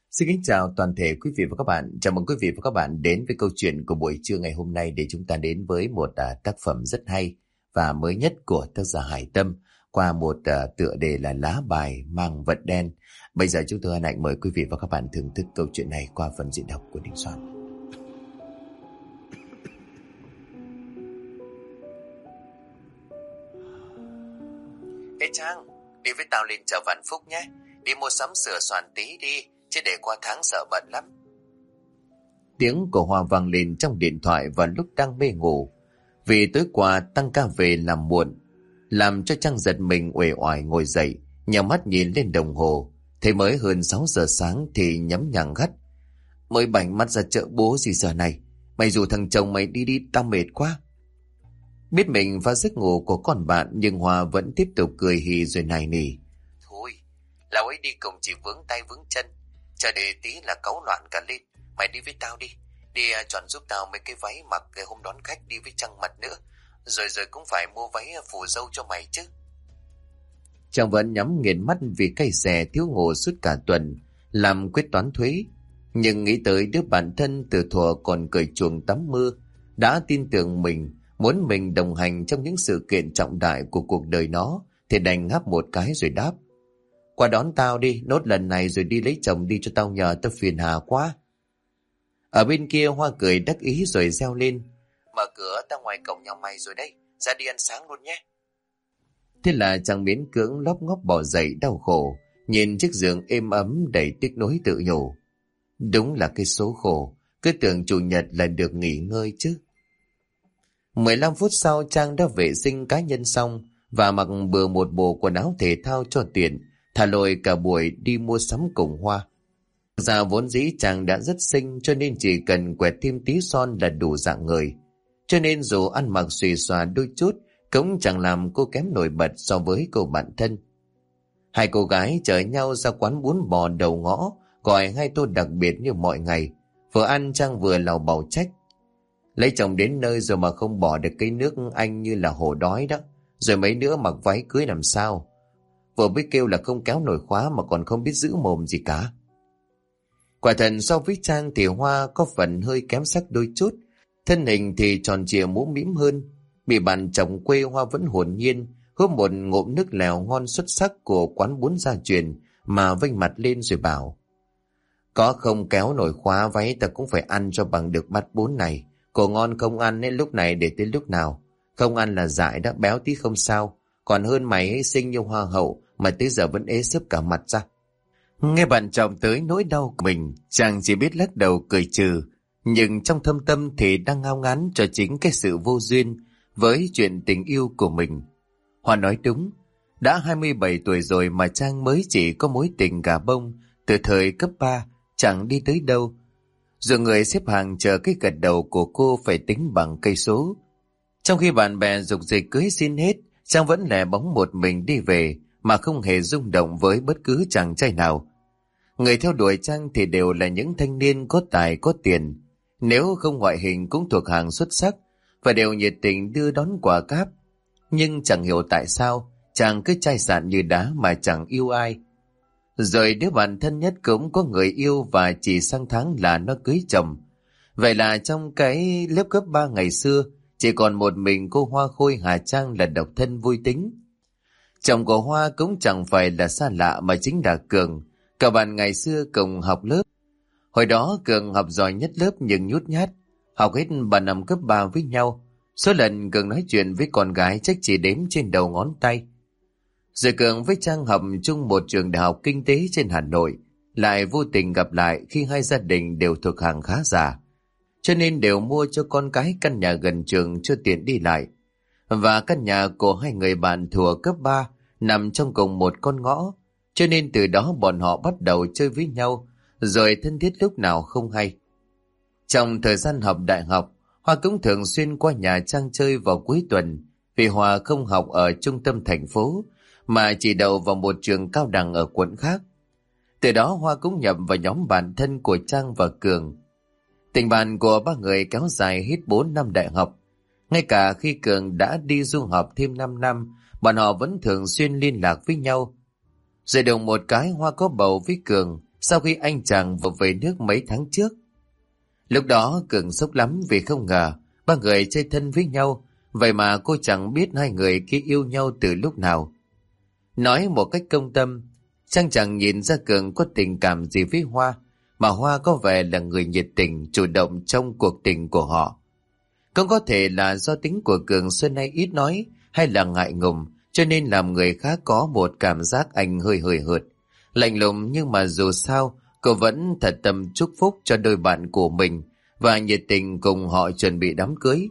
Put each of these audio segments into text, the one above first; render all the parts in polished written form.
Xin kính chào toàn thể quý vị và các bạn. Chào mừng quý vị và các bạn đến với câu chuyện của buổi trưa ngày hôm nay để chúng ta đến với một tác phẩm rất hay và mới nhất của tác giả Hải Tâm qua một tựa đề là Lá bài mang vận đen. Bây giờ chúng tôi hân hạnh mời quý vị và các bạn thưởng thức câu chuyện này qua phần diễn đọc của Đình Soạn. Ê Trang, đi với tao lên chợ Vạn Phúc nhé. Đi mua sắm sửa soạn tí đi, chứ để qua tháng sợ bận lắm. Tiếng của Hoa vang lên trong điện thoại vào lúc đang mê ngủ. Vì tối qua tăng ca về làm muộn, làm cho Trang giật mình uể oải ngồi dậy, nhắm mắt nhìn lên đồng hồ. Thấy mới hơn 6 giờ sáng thì nhắm nhằng gắt. Mới bảnh mắt ra chợ bố gì giờ này. Mày rủ thằng chồng mày đi tao mệt quá. Biết mình phá giấc ngủ của con bạn, nhưng Hoa vẫn tiếp tục cười hì rồi nài nỉ. Thôi, lão ấy đi cùng chỉ vướng tay vướng chân, chờ để tí là cáu loạn cả lên. Mày đi với tao đi. Đi chọn giúp tao mấy cái váy mặc cái hôm đón khách đi với trăng mật nữa. Rồi cũng phải mua váy phủ dâu cho mày chứ. Chàng vẫn nhắm nghiền mắt vì cay xè thiếu ngủ suốt cả tuần, làm quyết toán thuế. Nhưng nghĩ tới đứa bạn thân từ thuở còn cởi chuồng tắm mưa, đã tin tưởng mình, muốn mình đồng hành trong những sự kiện trọng đại của cuộc đời nó, thì đành ngáp một cái rồi đáp. Qua đón tao đi, nốt lần này rồi đi lấy chồng đi cho tao nhờ, tao phiền hà quá. Ở bên kia Hoa cười đắc ý rồi reo lên. Mở cửa, tao ngoài cổng nhà mày rồi đấy, ra đi ăn sáng luôn nhé. Thế là chàng miễn cưỡng lóp ngóp bỏ dậy đau khổ, nhìn chiếc giường êm ấm đầy tiếc nuối tự nhủ. Đúng là cái số khổ, cứ tưởng chủ nhật là được nghỉ ngơi chứ. 15 phút sau Trang đã vệ sinh cá nhân xong và mặc bừa một bộ quần áo thể thao cho tiện, thả lội cả buổi đi mua sắm cùng Hoa. Ra vốn dĩ Trang đã rất xinh, cho nên chỉ cần quẹt thêm tí son là đủ dạng người. Cho nên dù ăn mặc xuề xòa đôi chút cũng chẳng làm cô kém nổi bật so với cô bạn thân. Hai cô gái chở nhau ra quán bún bò đầu ngõ, gọi 2 tô đặc biệt như mọi ngày. Vừa ăn Trang vừa lầu bầu trách. Lấy chồng đến nơi rồi mà không bỏ được cái nước anh như là hổ đói đó. Rồi mấy nữa mặc váy cưới làm sao. Vừa biết kêu là không kéo nổi khóa mà còn không biết giữ mồm gì cả. Quả thật so với Trang thì Hoa có phần hơi kém sắc đôi chút. Thân hình thì tròn trịa mũm mĩm hơn. Bị bạn chồng quê Hoa vẫn hồn nhiên húp một ngụm nước lèo ngon xuất sắc của quán bún gia truyền mà vênh mặt lên rồi bảo. Có không kéo nổi khóa váy ta cũng phải ăn cho bằng được bát bún này. Cổ ngon không ăn ấy, lúc này để tới lúc nào. Không ăn là dại đã, béo tí không sao. Còn hơn mày ấy, xinh như hoa hậu mà tới giờ vẫn ế sấp cả mặt ra. Nghe bạn chồng tới nỗi đau của mình, chàng chỉ biết lắc đầu cười trừ. Nhưng trong thâm tâm thì đang ngao ngán cho chính cái sự vô duyên với chuyện tình yêu của mình. Hoa nói đúng, đã 27 tuổi rồi mà Trang mới chỉ có mối tình gà bông từ thời cấp 3, chẳng đi tới đâu. Rồi người xếp hàng chờ cái gật đầu của cô phải tính bằng cây số. Trong khi bạn bè rục rịch cưới xin hết, Trang vẫn lẻ bóng một mình đi về mà không hề rung động với bất cứ chàng trai nào. Người theo đuổi Trang thì đều là những thanh niên có tài có tiền, nếu không ngoại hình cũng thuộc hàng xuất sắc và đều nhiệt tình đưa đón quà cáp. Nhưng chẳng hiểu tại sao chàng cứ chai sạn như đá mà chẳng yêu ai. Rồi đứa bạn thân nhất cũng có người yêu và chỉ sang tháng là nó cưới chồng. Vậy là trong cái lớp cấp 3 ngày xưa, chỉ còn một mình cô Hoa Khôi Hà Trang là độc thân vui tính. Chồng của Hoa cũng chẳng phải là xa lạ mà chính là Cường, cả bạn ngày xưa cùng học lớp. Hồi đó Cường học giỏi nhất lớp nhưng nhút nhát, học hết 3 năm cấp 3 với nhau. Số lần Cường nói chuyện với con gái chắc chỉ đếm trên đầu ngón tay. Rồi Cường với Trang học chung một trường đại học kinh tế trên Hà Nội, lại vô tình gặp lại khi hai gia đình đều thuộc hàng khá giả, cho nên đều mua cho con cái căn nhà gần trường cho tiện đi lại. Và căn nhà của hai người bạn thuở cấp 3 nằm trong cùng một con ngõ, cho nên từ đó bọn họ bắt đầu chơi với nhau, rồi thân thiết lúc nào không hay. Trong thời gian học đại học, Hoa cũng thường xuyên qua nhà Trang chơi vào cuối tuần, vì Hoa không học ở trung tâm thành phố, mà chỉ đậu vào một trường cao đẳng ở quận khác. Từ đó Hoa cũng nhập vào nhóm bạn thân của Trang và Cường. Tình bạn của ba người kéo dài hết 4 năm đại học. Ngay cả khi Cường đã đi du học thêm 5 năm, bọn họ vẫn thường xuyên liên lạc với nhau. Rồi đồng một cái Hoa có bầu với Cường, sau khi anh chàng vừa về nước mấy tháng trước. Lúc đó Cường sốc lắm vì không ngờ ba người chơi thân với nhau, vậy mà cô chẳng biết hai người kia yêu nhau từ lúc nào. Nói một cách công tâm, Trang chẳng nhìn ra Cường có tình cảm gì với Hoa, mà Hoa có vẻ là người nhiệt tình, chủ động trong cuộc tình của họ. Cũng có thể là do tính của Cường xưa nay ít nói hay là ngại ngùng, cho nên làm người khác có một cảm giác anh hơi hời hợt, lạnh lùng, nhưng mà dù sao cô vẫn thật tâm chúc phúc cho đôi bạn của mình và nhiệt tình cùng họ chuẩn bị đám cưới.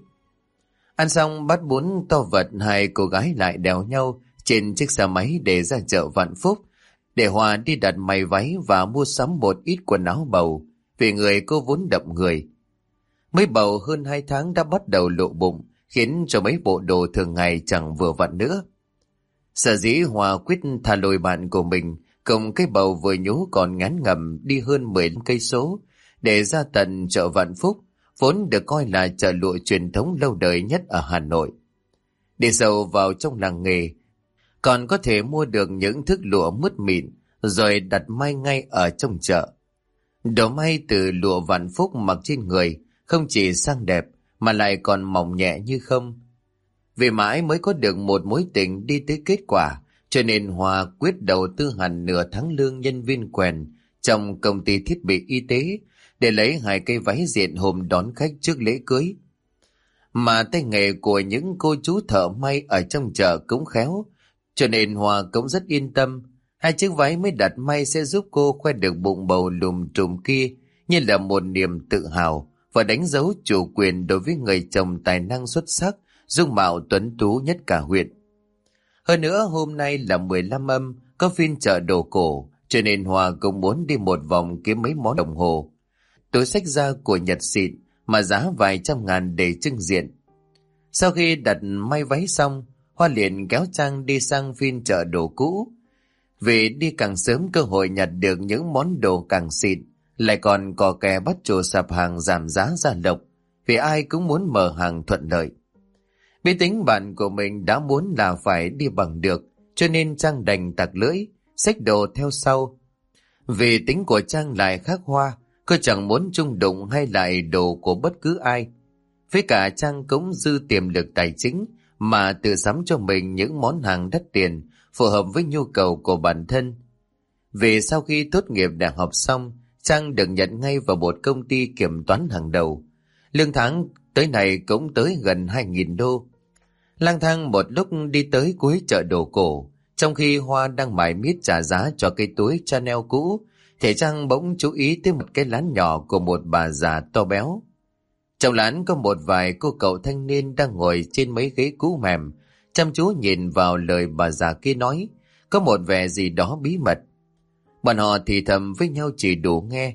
Ăn xong bát bún to vật, hai cô gái lại đèo nhau trên chiếc xe máy để ra chợ Vạn Phúc, để Hòa đi đặt may váy và mua sắm một ít quần áo bầu, vì người cô vốn đậm người. Mới bầu hơn 2 tháng đã bắt đầu lộ bụng, khiến cho mấy bộ đồ thường ngày chẳng vừa vặn nữa. Sở dĩ Hòa quyết thả lôi bạn của mình cùng cái bầu vừa nhú còn ngán ngẩm đi hơn 10 cây số để ra tận chợ Vạn Phúc, vốn được coi là chợ lụa truyền thống lâu đời nhất ở Hà Nội. Đi sâu vào trong làng nghề, còn có thể mua được những thước lụa mướt mịn rồi đặt may ngay ở trong chợ. Đồ may từ lụa Vạn Phúc mặc trên người không chỉ sang đẹp mà lại còn mỏng nhẹ như không. Vì mãi mới có được một mối tình đi tới kết quả, cho nên Hòa quyết đầu tư hẳn nửa tháng lương nhân viên quèn trong công ty thiết bị y tế để lấy 2 cây váy diện hôm đón khách trước lễ cưới. Mà tay nghề của những cô chú thợ may ở trong chợ cũng khéo, cho nên Hòa cũng rất yên tâm. 2 chiếc váy mới đặt may sẽ giúp cô khoe được bụng bầu lùm trùm kia như là một niềm tự hào và đánh dấu chủ quyền đối với người chồng tài năng xuất sắc, dung mạo tuấn tú nhất cả huyện. Hơn nữa hôm nay là 15 âm, có phiên chợ đồ cổ, cho nên Hòa cũng muốn đi một vòng kiếm mấy món đồng hồ, túi xách da của Nhật xịn mà giá vài trăm ngàn để trưng diện. Sau khi đặt may váy xong, Hoa liền kéo Trang đi sang phiên chợ đồ cũ. Vì đi càng sớm cơ hội nhặt được những món đồ càng xịn, lại còn có kè bắt chồ sạp hàng giảm giá ra lộc, vì ai cũng muốn mở hàng thuận lợi. Biết tính bạn của mình đã muốn là phải đi bằng được, cho nên Trang đành tặc lưỡi, xách đồ theo sau. Vì tính của Trang lại khác Hoa, cô chẳng muốn chung đụng hay lại đồ của bất cứ ai. Với cả Trang cũng dư tiềm lực tài chính mà tự sắm cho mình những món hàng đắt tiền phù hợp với nhu cầu của bản thân. Vì sau khi tốt nghiệp đại học xong, Trang được nhận ngay vào một công ty kiểm toán hàng đầu. Lương tháng tới này cũng tới gần 2.000 đô. Lang thang một lúc đi tới cuối chợ đồ cổ, trong khi Hoa đang mải miết trả giá cho cái túi Chanel cũ, thì Trang bỗng chú ý tới một cái lán nhỏ của một bà già to béo. Trong lán có một vài cô cậu thanh niên đang ngồi trên mấy ghế cũ mềm, chăm chú nhìn vào lời bà già kia nói, có một vẻ gì đó bí mật. Bọn họ thì thầm với nhau chỉ đủ nghe.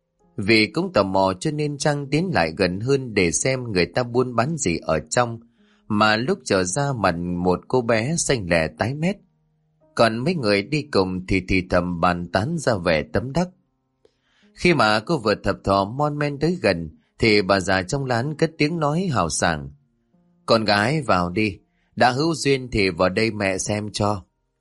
Vì cũng tò mò cho nên Trang tiến lại gần hơn để xem người ta buôn bán gì ở trong, mà lúc trở ra mặt một cô bé xanh lẻ tái mét. Còn mấy người đi cùng thì thầm bàn tán ra vẻ tấm đắc. Khi mà cô vừa thập thò mon men tới gần, thì bà già trong lán cất tiếng nói hào sảng. Con gái vào đi, đã hữu duyên thì vào đây mẹ xem cho.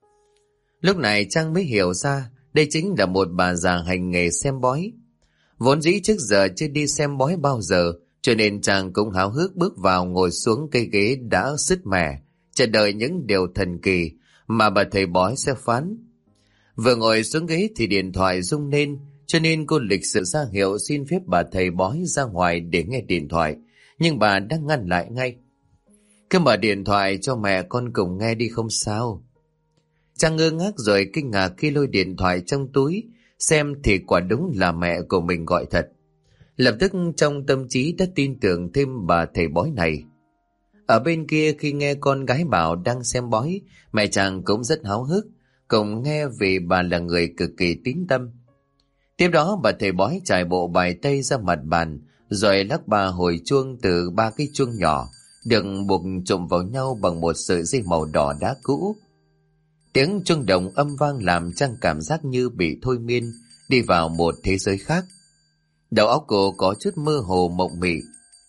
Lúc này Trang mới hiểu ra đây chính là một bà già hành nghề xem bói. Vốn dĩ trước giờ chưa đi xem bói bao giờ, cho nên Trang cũng háo hức bước vào ngồi xuống cây ghế đã sứt mẻ, chờ đợi những điều thần kỳ mà bà thầy bói sẽ phán. Vừa ngồi xuống ghế thì điện thoại rung lên, cho nên cô lịch sự ra hiệu xin phép bà thầy bói ra ngoài để nghe điện thoại, nhưng bà đã ngăn lại ngay. Cứ mở điện thoại cho mẹ con cùng nghe đi không sao. Trang ngơ ngác rồi kinh ngạc khi lôi điện thoại trong túi, xem thì quả đúng là mẹ của mình gọi thật. Lập tức trong tâm trí đã tin tưởng thêm bà thầy bói này. Ở bên kia khi nghe con gái bảo đang xem bói, mẹ chàng cũng rất háo hức, cùng nghe vì bà là người cực kỳ tín tâm. Tiếp đó bà thầy bói trải bộ bài tây ra mặt bàn, rồi lắc 3 hồi chuông từ 3 cái chuông nhỏ, được buộc trộm vào nhau bằng một sợi dây màu đỏ đá cũ. Tiếng chuông đồng âm vang làm Trang cảm giác như bị thôi miên, đi vào một thế giới khác. Đầu óc cô có chút mơ hồ mộng mị,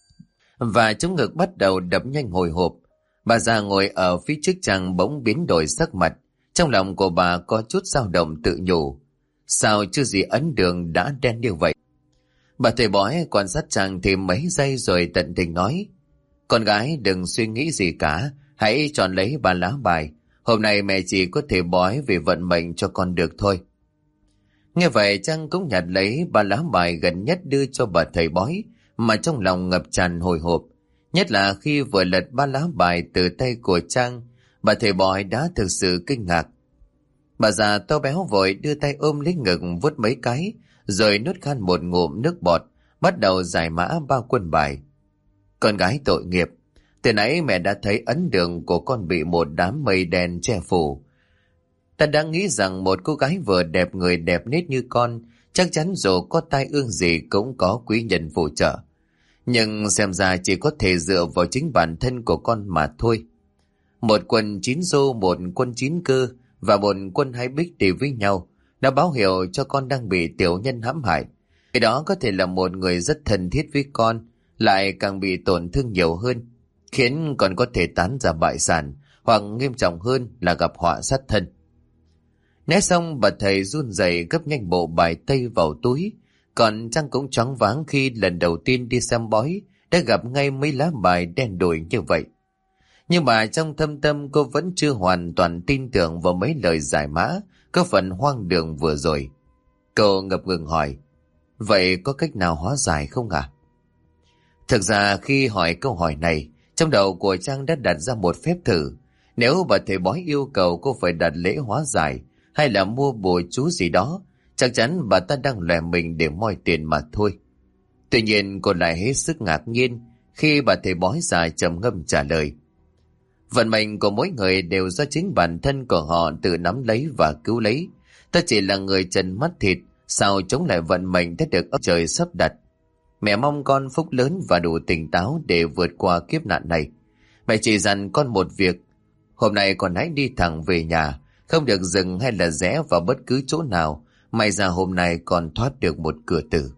và chống ngực bắt đầu đập nhanh hồi hộp. Bà già ngồi ở phía trước Trang bỗng biến đổi sắc mặt, trong lòng của bà có chút dao động tự nhủ. Sao chưa gì ấn đường đã đen như vậy? Bà thầy bói quan sát chàng thêm mấy giây rồi tận tình nói: Con gái đừng suy nghĩ gì cả, hãy chọn lấy 3 lá bài. Hôm nay mẹ chỉ có thể bói về vận mệnh cho con được thôi. Nghe vậy Trang cũng nhặt lấy 3 lá bài gần nhất đưa cho bà thầy bói, mà trong lòng ngập tràn hồi hộp. Nhất là khi vừa lật 3 lá bài từ tay của Trang, bà thầy bói đã thực sự kinh ngạc. Bà già to béo vội đưa tay ôm lấy ngực vuốt mấy cái, rồi nuốt khan một ngụm nước bọt, bắt đầu giải mã 3 quân bài. Con gái tội nghiệp, từ nãy mẹ đã thấy ấn đường của con bị một đám mây đen che phủ. Ta đã nghĩ rằng một cô gái vừa đẹp người đẹp nết như con, chắc chắn dù có tai ương gì cũng có quý nhân phù trợ. Nhưng xem ra chỉ có thể dựa vào chính bản thân của con mà thôi. Một quân 9 rô, một quân 9 cơ và một quân 2 bích đi với nhau đã báo hiệu cho con đang bị tiểu nhân hãm hại. Cái đó có thể là một người rất thân thiết với con, lại càng bị tổn thương nhiều hơn, khiến con có thể tán ra bại sản, hoặc nghiêm trọng hơn là gặp họa sát thân. Nói xong bà thầy run rẩy gấp nhanh bộ bài tây vào túi, còn Trang cũng choáng váng khi lần đầu tiên đi xem bói đã gặp ngay mấy lá bài đen đủi như vậy. Nhưng mà trong thâm tâm cô vẫn chưa hoàn toàn tin tưởng vào mấy lời giải mã có phần hoang đường vừa rồi. Cô ngập ngừng hỏi: Vậy có cách nào hóa giải không ạ? Thực ra khi hỏi câu hỏi này, trong đầu của Trang đã đặt ra một phép thử. Nếu bà thầy bói yêu cầu cô phải đặt lễ hóa giải hay là mua bùa chú gì đó, chắc chắn bà ta đang lòe mình để moi tiền mà thôi. Tuy nhiên cô lại hết sức ngạc nhiên khi bà thầy bói già trầm ngâm trả lời: Vận mệnh của mỗi người đều do chính bản thân của họ tự nắm lấy và cứu lấy. Ta chỉ là người trần mắt thịt, sao chống lại vận mệnh đã được ông trời sắp đặt. Mẹ mong con phúc lớn và đủ tỉnh táo để vượt qua kiếp nạn này. Mẹ chỉ dặn con một việc: hôm nay con hãy đi thẳng về nhà, không được dừng hay là rẽ vào bất cứ chỗ nào. May ra hôm nay con thoát được một cửa tử.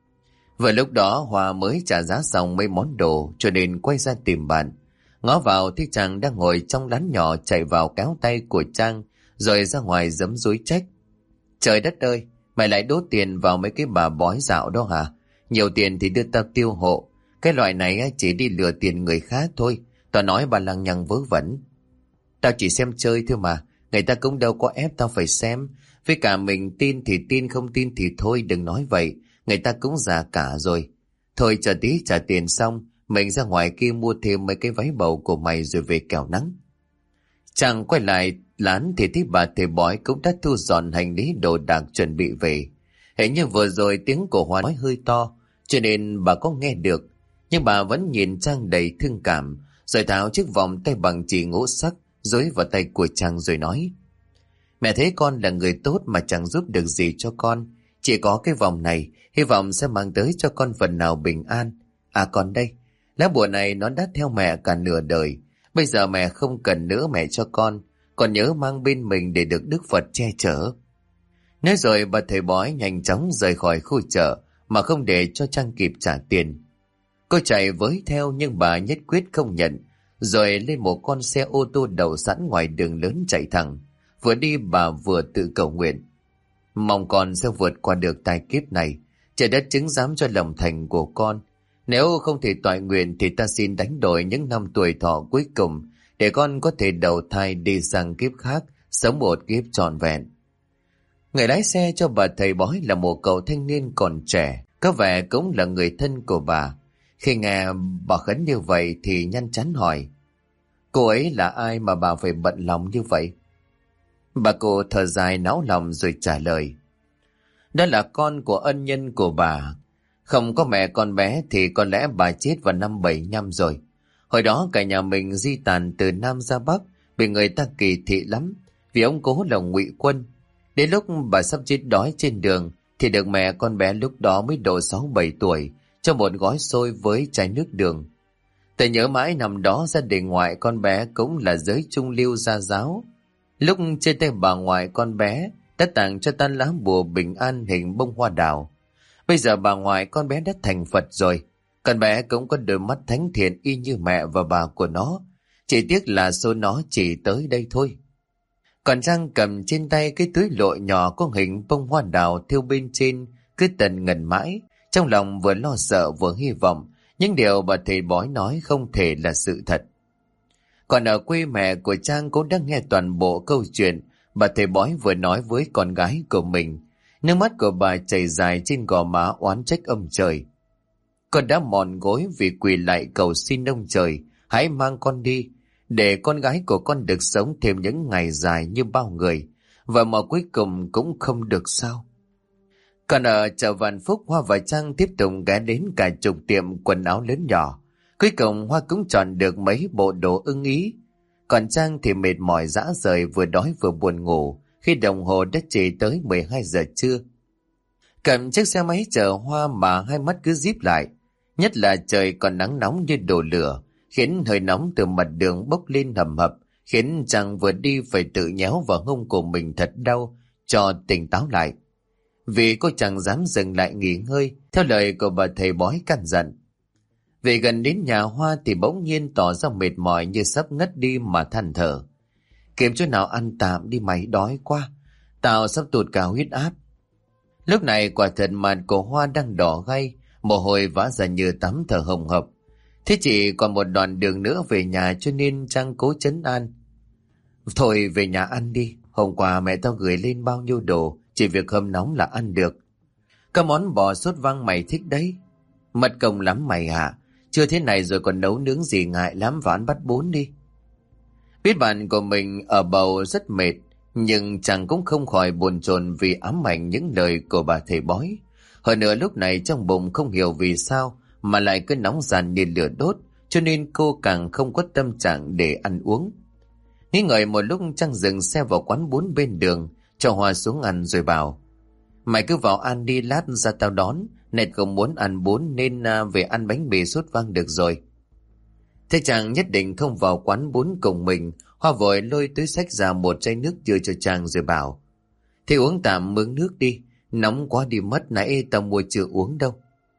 Vừa lúc đó Hòa mới trả giá xong mấy món đồ, cho nên quay ra tìm bạn. Ngó vào thì chàng đang ngồi trong lán nhỏ, chạy vào kéo tay của Trang rồi ra ngoài giấm dúi trách: Trời đất ơi, mày lại đốt tiền vào mấy cái bà bói dạo đó hả? Nhiều tiền thì đưa tao tiêu hộ, cái loại này chỉ đi lừa tiền người khác thôi. Tao nói bà lằng nhằng vớ vẩn. Tao chỉ xem chơi thôi mà, người ta cũng đâu có ép tao phải xem. Với cả mình tin thì tin, không tin thì thôi, đừng nói vậy. Người ta cũng già cả rồi. Thôi chờ tí trả tiền xong, mình ra ngoài kia mua thêm mấy cái váy bầu của mày rồi về kẻo nắng. Chàng quay lại lán thì thấy bà thầy bói cũng đã thu dọn hành lý đồ đạc chuẩn bị về. Hình như vừa rồi tiếng của Hoa nói hơi to, cho nên bà có nghe được. Nhưng bà vẫn nhìn Trang đầy thương cảm, rồi tháo chiếc vòng tay bằng chỉ ngũ sắc dối vào tay của Trang rồi nói: Mẹ thấy con là người tốt mà chẳng giúp được gì cho con. Chỉ có cái vòng này, hy vọng sẽ mang tới cho con phần nào bình an. À còn đây, lá bùa này nó đã theo mẹ cả nửa đời. Bây giờ mẹ không cần nữa mẹ cho con, còn nhớ mang bên mình để được Đức Phật che chở. Nói rồi bà thầy bói nhanh chóng rời khỏi khu chợ mà không để cho Trang kịp trả tiền. Cô chạy với theo nhưng bà nhất quyết không nhận, rồi lên một con xe ô tô đậu sẵn ngoài đường lớn chạy thẳng. Vừa đi bà vừa tự cầu nguyện: Mong con sẽ vượt qua được tai kiếp này, trời đất chứng giám cho lòng thành của con. Nếu không thể toại nguyện thì ta xin đánh đổi những năm tuổi thọ cuối cùng để con có thể đầu thai đi sang kiếp khác, sống một kiếp trọn vẹn. Người lái xe cho bà thầy bói là một cậu thanh niên còn trẻ, có vẻ cũng là người thân của bà. Khi nghe bà khấn như vậy thì nhanh chóng hỏi: Cô ấy là ai mà bà phải bận lòng như vậy? Bà cụ thở dài náo lòng rồi trả lời: Đó là con của ân nhân của bà. Không có mẹ con bé thì có lẽ bà chết vào năm 75 rồi. Hồi đó cả nhà mình di tản từ Nam ra Bắc, bị người ta kỳ thị lắm, vì ông cố là Ngụy Quân. Đến lúc bà sắp chết đói trên đường thì được mẹ con bé lúc đó mới độ 6-7 tuổi cho một gói xôi với chai nước đường. Tôi nhớ mãi năm đó gia đình ngoại con bé cũng là giới trung lưu gia giáo. Lúc trên tay bà ngoại con bé đã tặng cho ta lá bùa bình an hình bông hoa đào. Bây giờ bà ngoại con bé đã thành Phật rồi. Con bé cũng có đôi mắt thánh thiện y như mẹ và bà của nó. Chỉ tiếc là số nó chỉ tới đây thôi. Còn Trang cầm trên tay cái túi lụa nhỏ có hình bông hoa đào thêu bên trên, cứ tần ngần mãi, trong lòng vừa lo sợ vừa hy vọng những điều bà thầy bói nói không thể là sự thật. Còn ở quê mẹ của Trang cũng đã nghe toàn bộ câu chuyện bà thầy bói vừa nói với con gái của mình. Nước mắt của bà chảy dài trên gò má oán trách ông trời. Con đã mòn gối vì quỳ lại cầu xin ông trời hãy mang con đi, để con gái của con được sống thêm những ngày dài như bao người, và mà cuối cùng cũng không được sao. Còn ở chợ Vạn Phúc, Hoa và Trang tiếp tục ghé đến cả chục tiệm quần áo lớn nhỏ. Cuối cùng Hoa cũng chọn được mấy bộ đồ ưng ý. Còn Trang thì mệt mỏi rã rời, vừa đói vừa buồn ngủ khi đồng hồ đã chỉ tới 12 giờ trưa. Cầm chiếc xe máy chở Hoa mà hai mắt cứ díp lại. Nhất là trời còn nắng nóng như đổ lửa, khiến hơi nóng từ mặt đường bốc lên hầm hập, khiến Trang vừa đi phải tự nhéo vào hông của mình thật đau cho tỉnh táo lại. Vì cô chẳng dám dừng lại nghỉ ngơi theo lời của bà thầy bói căn dặn. Về gần đến nhà Hoa thì bỗng nhiên tỏ ra mệt mỏi như sắp ngất đi mà than thở. Kiếm chỗ nào ăn tạm đi mày, đói quá, tao sắp tụt cả huyết áp. Lúc này quả thật mặt của Hoa đang đỏ gay, mồ hôi vã ra như tắm thở hồng hộc. Thế chỉ còn một đoạn đường nữa về nhà, cho nên Trang cố trấn an. Thôi về nhà ăn đi, hôm qua mẹ tao gửi lên bao nhiêu đồ, chỉ việc hâm nóng là ăn được. Các món bò sốt vang mày thích đấy. Mất công lắm mày hả? Chưa thế này rồi còn nấu nướng gì, ngại lắm, ván bắt bún đi. Biết bạn của mình ở bầu rất mệt, nhưng chàng cũng không khỏi buồn chồn vì ám ảnh những lời của bà thầy bói. Hơn nữa lúc này trong bụng không hiểu vì sao mà lại cứ nóng ran như lửa đốt, cho nên cô càng không có tâm trạng để ăn uống. Nghĩ ngợi một lúc, Trang dừng xe vào quán bún bên đường, cho Hoa xuống ăn rồi bảo: Mày cứ vào ăn đi, lát ra tao đón. Nệt không muốn ăn bún nên về ăn bánh mì sốt vang được rồi. Thế chàng nhất định không vào quán bún cùng mình. Hoa vội lôi túi xách ra một chai nước đưa cho Trang rồi bảo: Thế uống tạm mướn nước đi, nóng quá đi mất, nãy tao mua chưa uống đâu.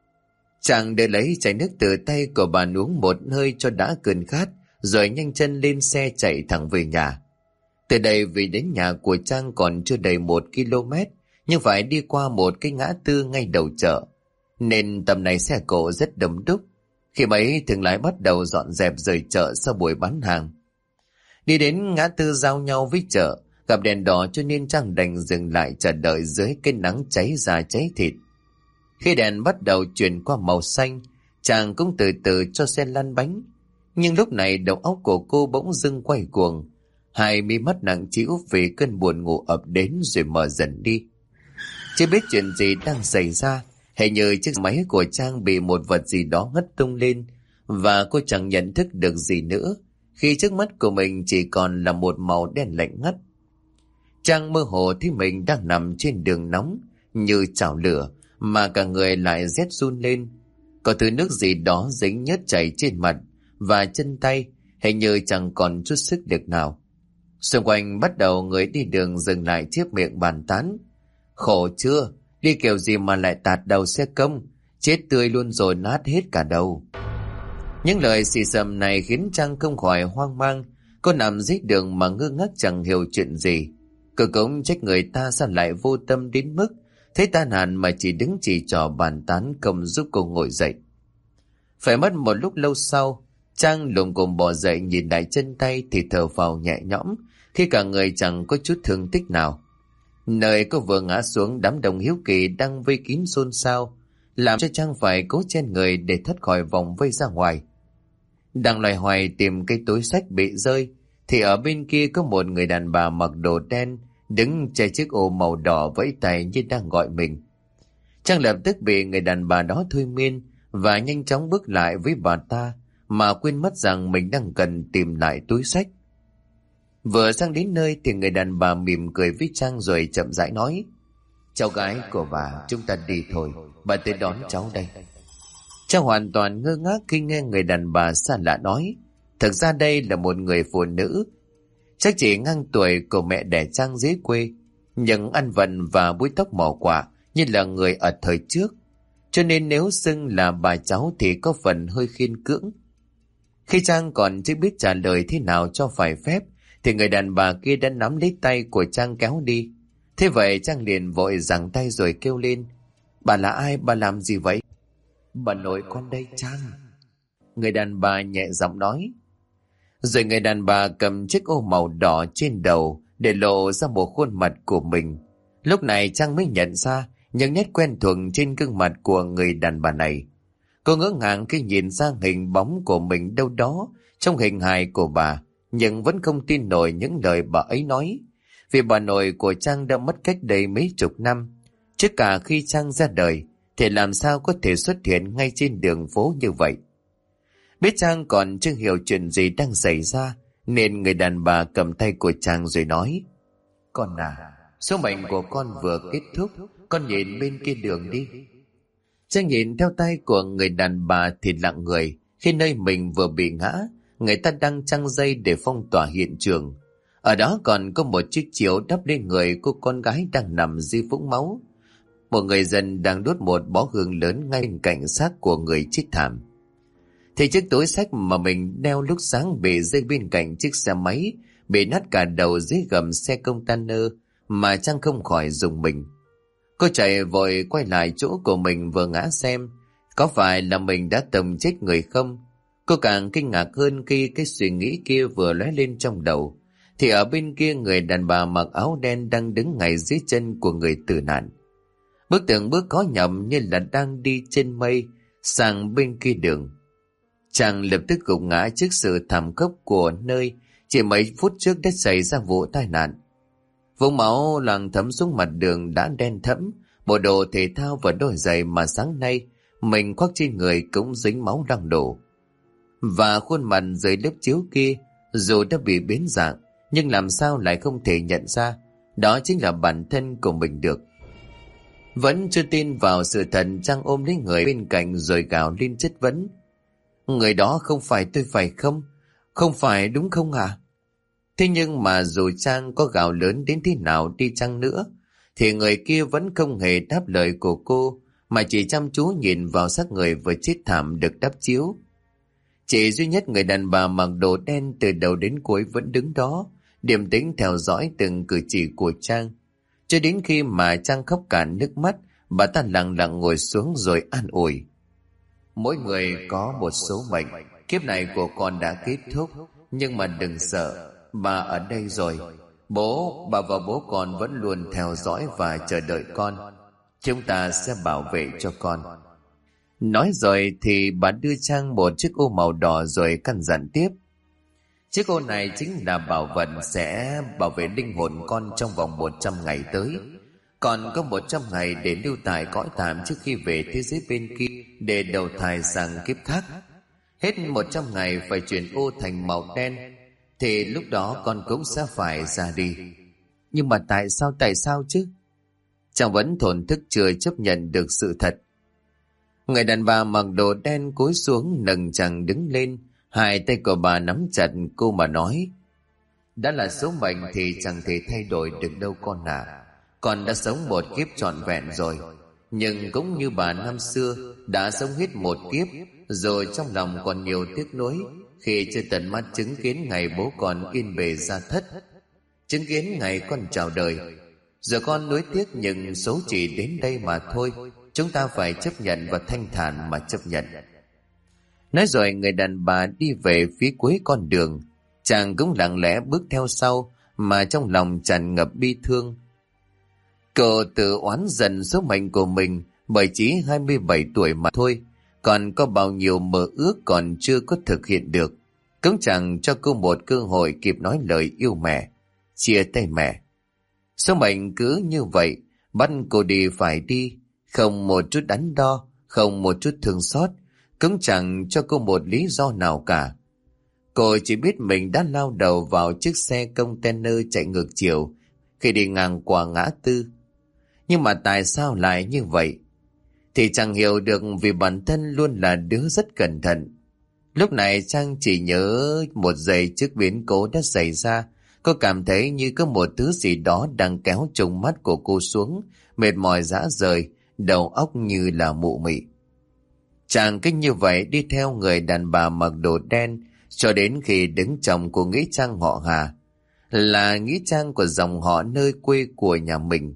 Chàng để lấy chai nước từ tay của bà uống một hơi cho đã cơn khát, rồi nhanh chân lên xe chạy thẳng về nhà. Từ đây vì đến nhà của Trang còn chưa đầy 1 km, nhưng phải đi qua một cái ngã tư ngay đầu chợ, nên tầm này xe cộ rất đông đúc. Khi mấy thương lái bắt đầu dọn dẹp rời chợ sau buổi bán hàng. Đi đến ngã tư giao nhau với chợ, gặp đèn đỏ cho nên Trang đành dừng lại chờ đợi dưới cái nắng cháy da cháy thịt. Khi đèn bắt đầu chuyển qua màu xanh, Trang cũng từ từ cho xe lăn bánh. Nhưng lúc này đầu óc của cô bỗng dưng quay cuồng, hai mí mắt nặng trĩu vì cơn buồn ngủ ập đến rồi mở dần đi. Chưa biết chuyện gì đang xảy ra, hình như chiếc máy của Trang bị một vật gì đó ngất tung lên, và cô chẳng nhận thức được gì nữa khi trước mắt của mình chỉ còn là một màu đen lạnh ngắt. Trang mơ hồ thấy mình đang nằm trên đường nóng như chảo lửa, mà cả người lại rét run lên. Có thứ nước gì đó dính nhớt chảy trên mặt và chân tay, hình như chẳng còn chút sức lực nào. Xung quanh bắt đầu người đi đường dừng lại chiếc miệng bàn tán: Khổ chưa, đi kiểu gì mà lại tạt đầu xe công, chết tươi luôn rồi, nát hết cả đầu. Những lời xì xầm này khiến Trang không khỏi hoang mang. Cô nằm dưới đường mà ngơ ngác chẳng hiểu chuyện gì. Cô cũng trách người ta sao lại vô tâm đến mức thấy tai nạn mà chỉ đứng chỉ trỏ bàn tán, không giúp cô ngồi dậy. Phải mất một lúc lâu sau, Trang lồm cồm bò dậy, nhìn lại chân tay thì thở phào nhẹ nhõm khi cả người chẳng có chút thương tích nào. Nơi cô vừa ngã xuống, đám đông hiếu kỳ đang vây kín xôn xao, làm cho Trang phải cố chen người để thoát khỏi vòng vây ra ngoài. Đang loay hoay tìm cái túi xách bị rơi, thì ở bên kia có một người đàn bà mặc đồ đen đứng che chiếc ô màu đỏ vẫy tay như đang gọi mình. Trang lập tức bị người đàn bà đó thôi miên và nhanh chóng bước lại với bà ta, mà quên mất rằng mình đang cần tìm lại túi xách. Vừa sang đến nơi thì người đàn bà mỉm cười với Trang rồi chậm rãi nói: Cháu gái của bà, chúng ta đi thôi, bà tới đón cháu đây. Trang hoàn toàn ngơ ngác khi nghe người đàn bà xa lạ nói. Thực ra đây là một người phụ nữ, chắc chỉ ngang tuổi của mẹ đẻ Trang dưới quê, nhưng ăn vận và búi tóc mỏ quả như là người ở thời trước, cho nên nếu xưng là bà cháu thì có phần hơi khiên cưỡng. Khi Trang còn chưa biết trả lời thế nào cho phải phép, thì người đàn bà kia đã nắm lấy tay của Trang kéo đi. Thế vậy Trang liền vội giằng tay rồi kêu lên: "Bà là ai? Bà làm gì vậy?" "Bà nội con đây Trang," người đàn bà nhẹ giọng nói. Rồi người đàn bà cầm chiếc ô màu đỏ trên đầu để lộ ra một khuôn mặt của mình. Lúc này Trang mới nhận ra những nét quen thuộc trên gương mặt của người đàn bà này. Cô ngỡ ngàng khi nhìn ra hình bóng của mình đâu đó trong hình hài của bà, nhưng vẫn không tin nổi những lời bà ấy nói. Vì bà nội của Trang đã mất cách đây mấy chục năm. Trước cả khi Trang ra đời thì làm sao có thể xuất hiện ngay trên đường phố như vậy. Biết Trang còn chưa hiểu chuyện gì đang xảy ra, nên người đàn bà cầm tay của Trang rồi nói: "Con à, số mệnh của con vừa kết thúc, con nhìn bên kia đường đi." Trang nhìn theo tay của người đàn bà thì lặng người khi nơi mình vừa bị ngã, người ta đang trăng dây để phong tỏa hiện trường. Ở đó còn có một chiếc chiếu đắp lên người của con gái đang nằm dưới vũng máu. Một người dân đang đốt một bó hương lớn ngay bên cạnh xác của người chết thảm. Thì chiếc túi xách mà mình đeo lúc sáng bị rơi bên cạnh chiếc xe máy, bị nát cả đầu dưới gầm xe container, mà Trang không khỏi rùng mình. Cô chạy vội quay lại chỗ của mình vừa ngã xem có phải là mình đã tầm chết người không. Cô càng kinh ngạc hơn khi cái suy nghĩ kia vừa lóe lên trong đầu, thì ở bên kia người đàn bà mặc áo đen đang đứng ngay dưới chân của người tử nạn. Bước từng bước có nhầm như là đang đi trên mây sang bên kia đường. Chàng lập tức gục ngã trước sự thảm khốc của nơi chỉ mấy phút trước đã xảy ra vụ tai nạn. Vũng máu làng thấm xuống mặt đường đã đen thẫm, bộ đồ thể thao và đôi giày mà sáng nay mình khoác trên người cũng dính máu loang đổ. Và khuôn mặt dưới lớp chiếu kia dù đã bị biến dạng, nhưng làm sao lại không thể nhận ra đó chính là bản thân của mình được. Vẫn chưa tin vào sự thật, Trang ôm lấy người bên cạnh rồi gào lên chất vấn: "Người đó không phải tôi phải không? Không phải đúng không à?" Thế nhưng mà dù Trang có gào lớn đến thế nào đi chăng nữa, thì người kia vẫn không hề đáp lời của cô, mà chỉ chăm chú nhìn vào xác người vừa chết thảm được đắp chiếu. Chỉ duy nhất người đàn bà mặc đồ đen từ đầu đến cuối vẫn đứng đó, điềm tĩnh theo dõi từng cử chỉ của Trang. Cho đến khi mà Trang khóc cả nước mắt, bà ta lặng lặng ngồi xuống rồi an ủi: "Mỗi người có một số mệnh, kiếp này của con đã kết thúc, nhưng mà đừng sợ, bà ở đây rồi. Bố, bà và bố con vẫn luôn theo dõi và chờ đợi con. Chúng ta sẽ bảo vệ cho con." Nói rồi thì bà đưa Trang một chiếc ô màu đỏ rồi căn dặn tiếp: "Chiếc ô này chính là bảo vật sẽ bảo vệ linh hồn con trong vòng 100 ngày tới. Còn có 100 ngày để lưu tại cõi tạm trước khi về thế giới bên kia để đầu thai sang kiếp khác. Hết 100 ngày phải chuyển ô thành màu đen, thì lúc đó con cũng sẽ phải ra đi." "Nhưng mà tại sao chứ?" Chàng vẫn thổn thức chưa chấp nhận được sự thật. Người đàn bà mặc đồ đen cúi xuống nâng chàng đứng lên, hai tay của bà nắm chặt cô mà nói: "Đã là số mệnh thì chẳng thể thay đổi được đâu con à. Con đã sống một kiếp trọn vẹn rồi, nhưng cũng như bà năm xưa đã sống hết một kiếp, rồi trong lòng còn nhiều tiếc nuối khi chưa tận mắt chứng kiến ngày bố con yên bề ra thất, chứng kiến ngày con chào đời. Giờ con nuối tiếc nhưng số chỉ đến đây mà thôi, chúng ta phải chấp nhận và thanh thản mà chấp nhận." Nói rồi người đàn bà đi về phía cuối con đường. Chàng cũng lặng lẽ bước theo sau, mà trong lòng tràn ngập bi thương. Cậu tự oán giận số mệnh của mình bởi chỉ 27 tuổi mà thôi, còn có bao nhiêu mơ ước còn chưa có thực hiện được. Cũng chẳng cho cô một cơ hội kịp nói lời yêu mẹ, chia tay mẹ. Số mệnh cứ như vậy bắt cô đi phải đi, không một chút đắn đo, không một chút thương xót, cũng chẳng cho cô một lý do nào cả. Cô chỉ biết mình đã lao đầu vào chiếc xe container chạy ngược chiều khi đi ngang qua ngã tư. Nhưng mà tại sao lại như vậy thì chẳng hiểu được, vì bản thân luôn là đứa rất cẩn thận. Lúc này Trang chỉ nhớ một giây trước biến cố đã xảy ra, cô cảm thấy như có một thứ gì đó đang kéo trùng mắt của cô xuống, mệt mỏi rã rời, đầu óc như là mụ mị. Chàng cứ như vậy đi theo người đàn bà mặc đồ đen cho đến khi đứng chồng của nghĩa trang họ Hà. là nghĩa trang của dòng họ nơi quê của nhà mình.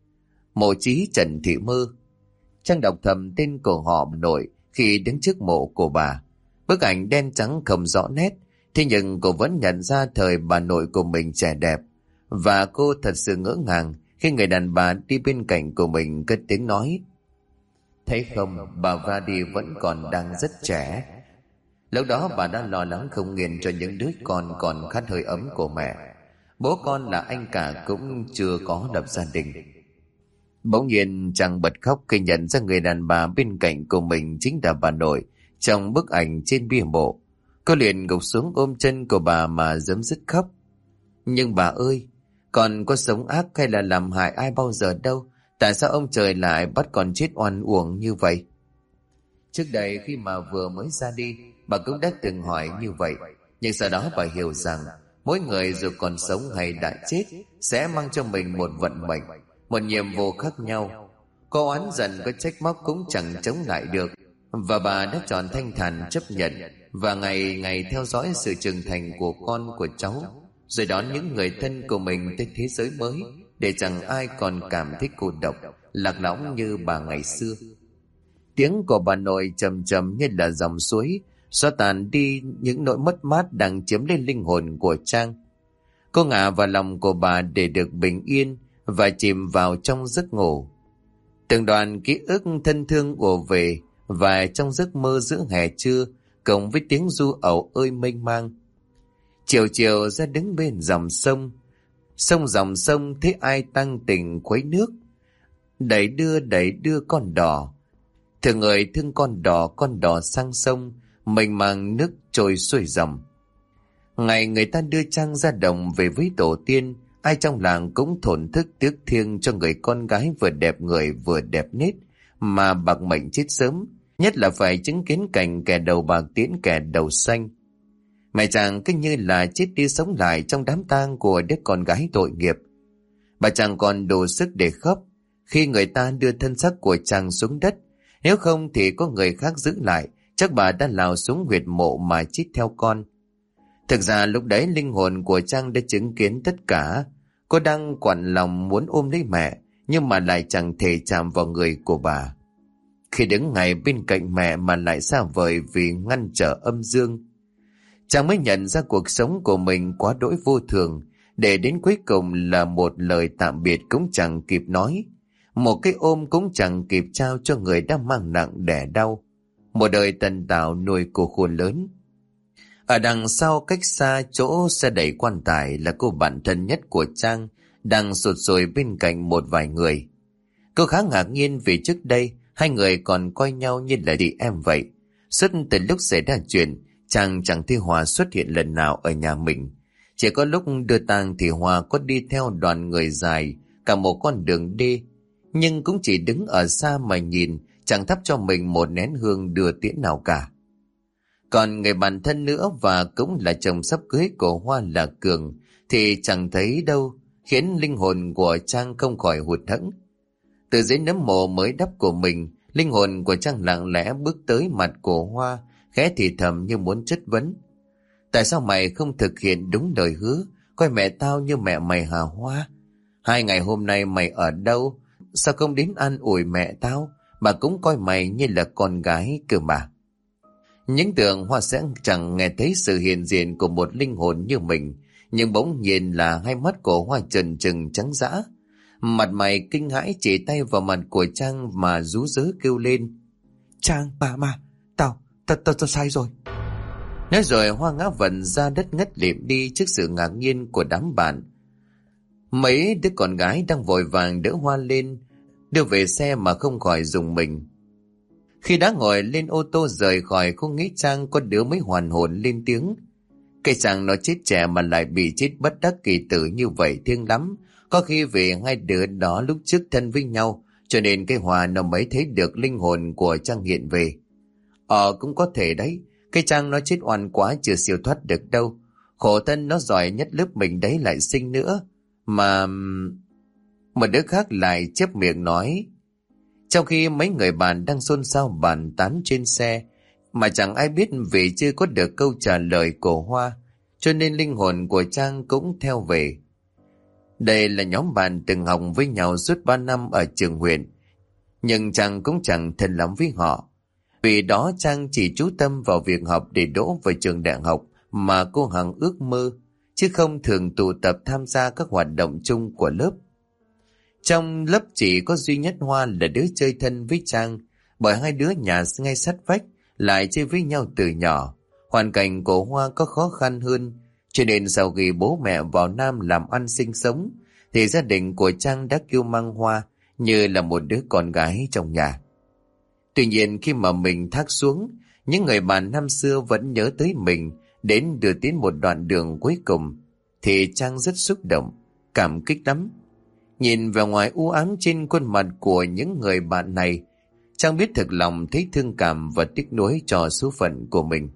Mộ chí Trần Thị Mơ. Trang đọc thầm tên của họ nội khi đứng trước mộ của bà. Bức ảnh đen trắng không rõ nét, thế nhưng cô vẫn nhận ra thời bà nội của mình trẻ đẹp. Và cô thật sự ngỡ ngàng khi người đàn bà đi bên cạnh của mình cất tiếng nói: "Thấy không, bà Vadi vẫn còn đang rất trẻ." Lúc đó bà đã lo lắng không nghiền cho những đứa con còn khát hơi ấm của mẹ. Bố con là anh cả cũng chưa có lập gia đình. Bỗng nhiên Trang bật khóc khi nhận ra người đàn bà bên cạnh của mình chính là bà nội trong bức ảnh trên bia mộ. Cô liền gục xuống ôm chân của bà mà giấm dứt khóc. "Nhưng bà ơi, con có sống ác hay là làm hại ai bao giờ đâu. Tại sao ông trời lại bắt con chết oan uổng như vậy?" Trước đây khi mà vừa mới ra đi, bà cũng đã từng hỏi như vậy. Nhưng sau đó bà hiểu rằng mỗi người dù còn sống hay đã chết sẽ mang cho mình một vận mệnh, một nhiệm vụ khác nhau. Có oán giận, có trách móc cũng chẳng chống lại được. Và bà đã chọn thanh thản chấp nhận và ngày ngày theo dõi sự trưởng thành của con của cháu, rồi đón những người thân của mình tới thế giới mới, để chẳng ai còn cảm thấy cô độc, lạc lõng như bà ngày xưa. Tiếng của bà nội trầm trầm như là dòng suối, xóa tàn đi những nỗi mất mát đang chiếm lên linh hồn của Trang. Cô ngả vào lòng của bà để được bình yên và chìm vào trong giấc ngủ. Từng đoạn ký ức thân thương ùa về, và trong giấc mơ giữa hè trưa cộng với tiếng ru ẩu ơi mênh mang. Chiều chiều ra đứng bên dòng sông, dòng sông thấy ai tăng tình khuấy nước, đẩy đưa con đò. Thương người thương con đò sang sông, mênh mang nước trôi xuôi dòng. Ngày người ta đưa Trang ra đồng về với tổ tiên, ai trong làng cũng thổn thức tiếc thiêng cho người con gái vừa đẹp người vừa đẹp nết mà bạc mệnh chết sớm, nhất là phải chứng kiến cảnh kẻ đầu bạc tiễn kẻ đầu xanh. Mẹ chàng cứ như là chết đi sống lại trong đám tang của đứa con gái tội nghiệp. Bà chẳng còn đủ sức để khóc khi người ta đưa thân xác của chàng xuống đất. Nếu không thì có người khác giữ lại, chắc bà đã lao xuống huyệt mộ mà chết theo con. Thực ra lúc đấy linh hồn của Trang đã chứng kiến tất cả. Cô đang quặn lòng muốn ôm lấy mẹ, nhưng mà lại chẳng thể chạm vào người của bà. Khi đứng ngay bên cạnh mẹ mà lại xa vời vì ngăn trở âm dương, Trang mới nhận ra cuộc sống của mình quá đỗi vô thường, để đến cuối cùng là một lời tạm biệt cũng chẳng kịp nói, một cái ôm cũng chẳng kịp trao cho người đang mang nặng đẻ đau. Một đời tần tảo nuôi cô khôn lớn. Ở đằng sau cách xa chỗ xe đẩy quan tài là cô bạn thân nhất của Trang, đang sụt sùi bên cạnh một vài người. Cô khá ngạc nhiên vì trước đây hai người còn coi nhau như là chị em vậy. Suốt từ lúc xảy ra chuyện, Trang chẳng thấy Hòa xuất hiện lần nào ở nhà mình. Chỉ có lúc đưa tang thì Hòa có đi theo đoàn người dài cả một con đường đi, nhưng cũng chỉ đứng ở xa mà nhìn, chẳng thắp cho mình một nén hương đưa tiễn nào cả. Còn người bạn thân nữa và cũng là chồng sắp cưới của Hoa là Cường thì chẳng thấy đâu, khiến linh hồn của Trang không khỏi hụt hẫng. Từ dưới nấm mộ mới đắp của mình, linh hồn của Trang lặng lẽ bước tới mặt của Hoa, khẽ thì thầm như muốn chất vấn: "Tại sao mày không thực hiện đúng lời hứa, coi mẹ tao như mẹ mày hả Hoa? 2 ngày hôm nay mày ở đâu? Sao không đến an ủi mẹ tao? Bà cũng coi mày như là con gái cơ mà." Những tưởng Hoa sẽ chẳng nghe thấy sự hiện diện của một linh hồn như mình, nhưng bỗng nhiên là hai mắt của Hoa trần trừng trắng dã. Mặt mày kinh hãi chỉ tay vào mặt của Trang mà rú rớ kêu lên: "Trang, bà mà, tao sai rồi." Nói rồi Hoa ngã vật ra đất ngất lịm đi trước sự ngạc nhiên của đám bạn. Mấy đứa con gái đang vội vàng đỡ Hoa lên, đưa về xe mà không khỏi rùng mình. Khi đã ngồi lên ô tô rời khỏi, không nghĩ Trang có đứa mới hoàn hồn lên tiếng: "Cái Trang nó chết trẻ mà lại bị chết bất đắc kỳ tử như vậy thương lắm. Có khi vì hai đứa đó lúc trước thân với nhau, cho nên cái Hòa nó mới thấy được linh hồn của Trang hiện về." Cũng có thể đấy. Cái Trang nó chết oan quá, chưa siêu thoát được đâu. Khổ thân nó giỏi nhất lớp mình đấy lại sinh nữa. Mà... Một đứa khác lại chép miệng nói. Trong khi mấy người bạn đang xôn xao bàn tán trên xe, mà chẳng ai biết vì chưa có được câu trả lời của Hoa, cho nên linh hồn của Trang cũng theo về. Đây là nhóm bạn từng học với nhau suốt 3 năm ở trường huyện, nhưng Trang cũng chẳng thân lắm với họ. Vì đó Trang chỉ chú tâm vào việc học để đỗ vào trường đại học mà cô Hằng ước mơ, chứ không thường tụ tập tham gia các hoạt động chung của lớp. Trong lớp chỉ có duy nhất Hoa là đứa chơi thân với Trang, bởi hai đứa nhà ngay sát vách, lại chơi với nhau từ nhỏ. Hoàn cảnh của Hoa có khó khăn hơn, cho nên sau khi bố mẹ vào Nam làm ăn sinh sống, thì gia đình của Trang đã kêu mang Hoa như là một đứa con gái trong nhà. Tuy nhiên khi mà mình thác xuống, những người bạn năm xưa vẫn nhớ tới mình, đến đưa tiến một đoạn đường cuối cùng, thì Trang rất xúc động, cảm kích lắm. Nhìn vào ngoài u ám trên khuôn mặt của những người bạn này, Trang biết thực lòng thấy thương cảm và tiếc nuối cho số phận của mình.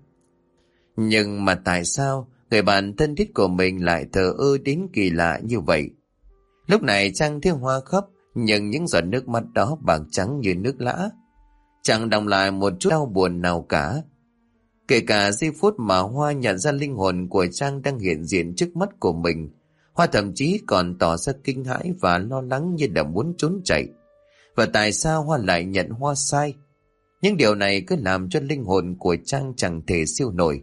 Nhưng mà tại sao người bạn thân thiết của mình lại thờ ơ đến kỳ lạ như vậy? Lúc này Trang thấy Hoa khóc, nhưng những giọt nước mắt đó bạc trắng như nước lã, chẳng đọng lại một chút đau buồn nào cả. Kể cả giây phút mà Hoa nhận ra linh hồn của Trang đang hiện diện trước mắt của mình, Hoa thậm chí còn tỏ ra kinh hãi và lo lắng như là muốn trốn chạy. Và tại sao Hoa lại nhận Hoa sai? Những điều này cứ làm cho linh hồn của Trang chẳng thể siêu nổi.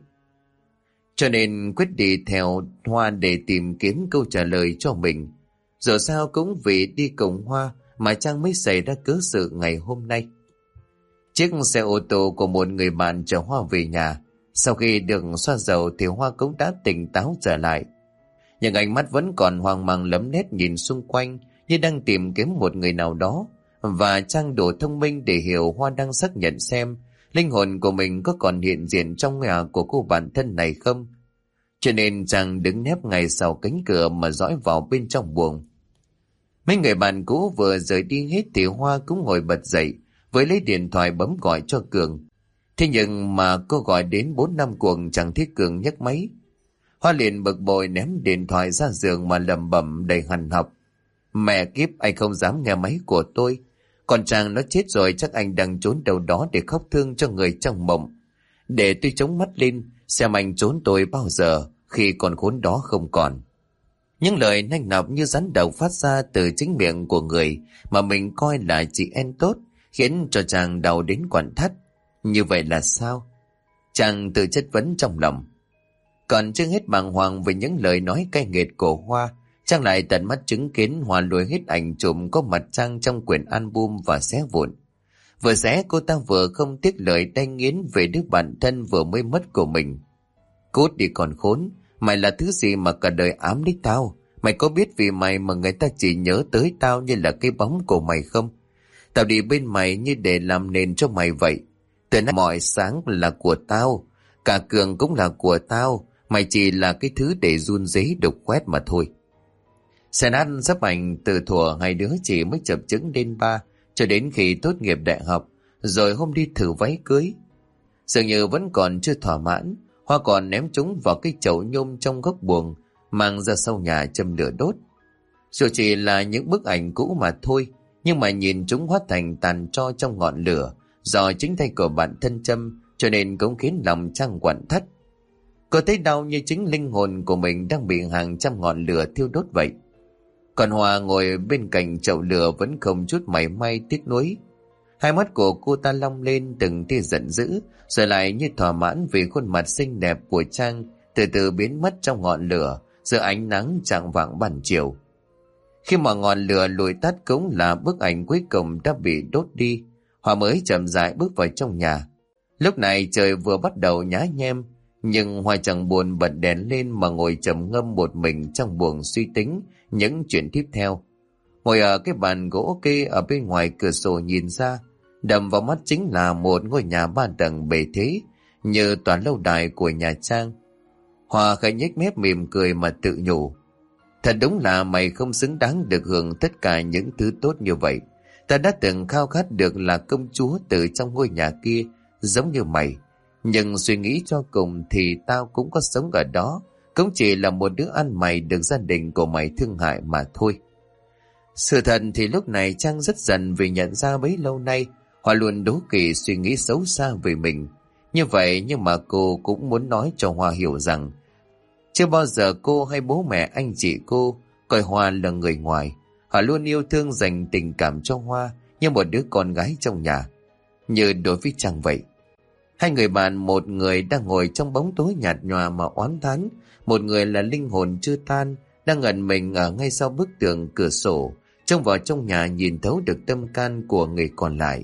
Cho nên quyết đi theo Hoa để tìm kiếm câu trả lời cho mình. Dù sao cũng vì đi cùng Hoa mà Trang mới xảy ra cớ sự ngày hôm nay. Chiếc xe ô tô của một người bạn chở Hoa về nhà. Sau khi được xoa dầu thì Hoa cũng đã tỉnh táo trở lại. Nhưng ánh mắt vẫn còn hoang mang lấm lét nhìn xung quanh như đang tìm kiếm một người nào đó. Và Trang đủ thông minh để hiểu Hoa đang xác nhận xem linh hồn của mình có còn hiện diện trong nhà của cô bạn thân này không. Cho nên Trang đứng nép ngay sau cánh cửa mà dõi vào bên trong buồng. Mấy người bạn cũ vừa rời đi hết thì Hoa cũng ngồi bật dậy, với lấy điện thoại bấm gọi cho Cường. Thế nhưng mà cô gọi đến 4-5 cuộc chẳng thấy Cường nhấc máy. Hoa liền bực bội ném điện thoại ra giường mà lẩm bẩm đầy hằn học. Mẹ kiếp, anh không dám nghe máy của tôi. Còn Trang nó chết rồi, chắc anh đang trốn đâu đó để khóc thương cho người trong mộng. Để tôi chống mắt lên xem anh trốn tôi bao giờ khi con khốn đó không còn. Những lời nanh nọc như rắn độc phát ra từ chính miệng của người mà mình coi là chị em tốt, khiến cho Trang đau đến quặn thắt. Như vậy là sao? Trang tự chất vấn trong lòng. Còn chưa hết bàng hoàng về những lời nói cay nghiệt của Hoa, Trang lại tận mắt chứng kiến Hoa lùi hết ảnh chụp có mặt Trang trong quyển album và xé vụn. Vừa xé cô ta vừa không tiếc lời đay nghiến về đứa bạn thân vừa mới mất của mình. Cút đi còn khốn, mày là thứ gì mà cả đời ám lấy tao? Mày có biết vì mày mà người ta chỉ nhớ tới tao như là cái bóng của mày không? Tao đi bên mày như để làm nền cho mày vậy. Từ nay mọi sáng là của tao, cả Cường cũng là của tao, mày chỉ là cái thứ để run rế đục khoét mà thôi. Xe nát sắp ảnh từ thuở hai đứa chỉ mới chập chững lên 3 cho đến khi tốt nghiệp đại học, rồi hôm đi thử váy cưới. Dường như vẫn còn chưa thỏa mãn, Hoa còn ném chúng vào cái chậu nhôm trong góc buồng, mang ra sau nhà châm lửa đốt. Dù chỉ là những bức ảnh cũ mà thôi, nhưng mà nhìn chúng hóa thành tàn tro trong ngọn lửa do chính tay của bạn thân châm, cho nên cũng khiến lòng Trang quặn thắt. Cô thấy đau như chính linh hồn của mình đang bị hàng trăm ngọn lửa thiêu đốt vậy. Còn Hoa ngồi bên cạnh chậu lửa vẫn không chút mảy may tiếc nuối. Hai mắt của cô ta long lên từng tia giận dữ, rồi lại như thỏa mãn vì khuôn mặt xinh đẹp của Trang từ từ biến mất trong ngọn lửa giữa ánh nắng chạng vạng ban chiều. Khi mà ngọn lửa lùi tắt cũng là bức ảnh cuối cùng đã bị đốt đi, Hoa mới chậm rãi bước vào trong nhà. Lúc này trời vừa bắt đầu nhá nhem, nhưng Hoa chẳng buồn bật đèn lên mà ngồi trầm ngâm một mình trong buồng suy tính những chuyện tiếp theo. Ngồi ở cái bàn gỗ kê ở bên ngoài cửa sổ nhìn ra, đập vào mắt chính là một ngôi nhà 3 tầng bề thế như tòa lâu đài của nhà Trang. Hoa khẽ nhếch mép mỉm cười mà tự nhủ. Thật đúng là mày không xứng đáng được hưởng tất cả những thứ tốt như vậy. Ta đã từng khao khát được là công chúa từ trong ngôi nhà kia giống như mày. Nhưng suy nghĩ cho cùng thì tao cũng có sống ở đó, cũng chỉ là một đứa ăn mày được gia đình của mày thương hại mà thôi. Sự thật thì lúc này Trang rất giận vì nhận ra bấy lâu nay Hoa luôn đố kỵ suy nghĩ xấu xa về mình. Như vậy nhưng mà cô cũng muốn nói cho Hoa hiểu rằng Chưa bao giờ cô hay bố mẹ anh chị cô coi Hoa là người ngoài. Họ luôn yêu thương dành tình cảm cho Hoa như một đứa con gái trong nhà, như đối với Trang vậy. Hai người bạn, một người đang ngồi trong bóng tối nhạt nhòa mà oán thán, một người là linh hồn chưa tan, đang ẩn mình ở ngay sau bức tường cửa sổ, trông vào trong nhà nhìn thấu được tâm can của người còn lại.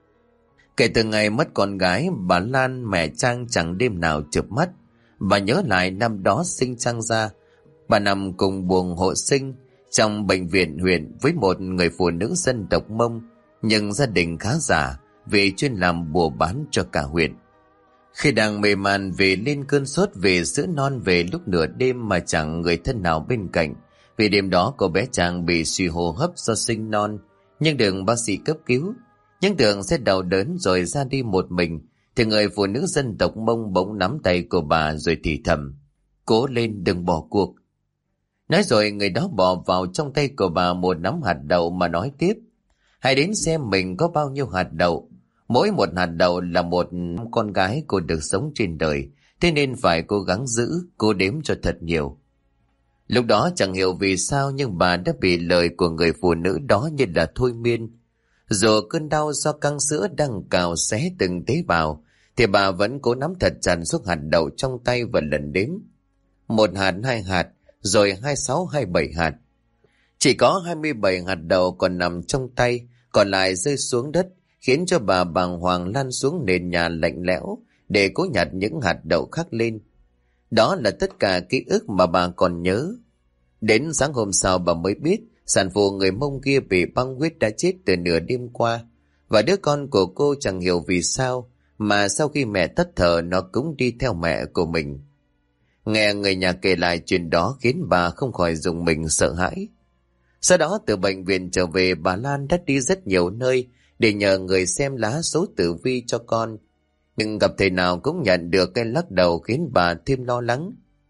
Kể từ ngày mất con gái, bà Lan mẹ Trang chẳng đêm nào chợp mắt. Bà nhớ lại năm đó sinh Trang ra, bà nằm cùng buồng hộ sinh trong bệnh viện huyện với một người phụ nữ dân tộc Mông, nhưng gia đình khá giả vì chuyên làm bùa bán cho cả huyện. Khi đang mê man vì lên cơn sốt về sữa non về lúc nửa đêm mà chẳng người thân nào bên cạnh, vì đêm đó cô bé Trang bị suy hô hấp do sinh non, nhưng được bác sĩ cấp cứu, nhưng tưởng sẽ đau đớn rồi ra đi một mình, thì người phụ nữ dân tộc Mông bỗng nắm tay của bà rồi thì thầm: "Cố lên, đừng bỏ cuộc." Nói rồi người đó bỏ vào trong tay của bà một nắm hạt đậu mà nói tiếp: "Hãy đến xem mình có bao nhiêu hạt đậu. Mỗi một hạt đậu là một con gái cô được sống trên đời, thế nên phải cố gắng giữ, cố đếm cho thật nhiều." Lúc đó chẳng hiểu vì sao nhưng bà đã bị lời của người phụ nữ đó như là thôi miên. Dù cơn đau do căng sữa đang cào xé từng tế bào, thì bà vẫn cố nắm thật chặt số hạt đậu trong tay và lần đếm. 1 hạt, 2 hạt, rồi 26, 27 hạt. Chỉ có 27 hạt đậu còn nằm trong tay, còn lại rơi xuống đất, khiến cho bà bàng hoàng lăn xuống nền nhà lạnh lẽo để cố nhặt những hạt đậu khác lên. Đó là tất cả ký ức mà bà còn nhớ. Đến sáng hôm sau bà mới biết sản phụ người Mông kia bị băng huyết đã chết từ nửa đêm qua, và đứa con của cô chẳng hiểu vì sao mà sau khi mẹ tắt thở nó cũng đi theo mẹ của mình. Nghe người nhà kể lại chuyện đó khiến bà không khỏi rùng mình sợ hãi. Sau đó từ bệnh viện trở về, bà Lan đã đi rất nhiều nơi để nhờ người xem lá số tử vi cho con, nhưng gặp thầy nào cũng nhận được cái lắc đầu khiến bà thêm lo lắng.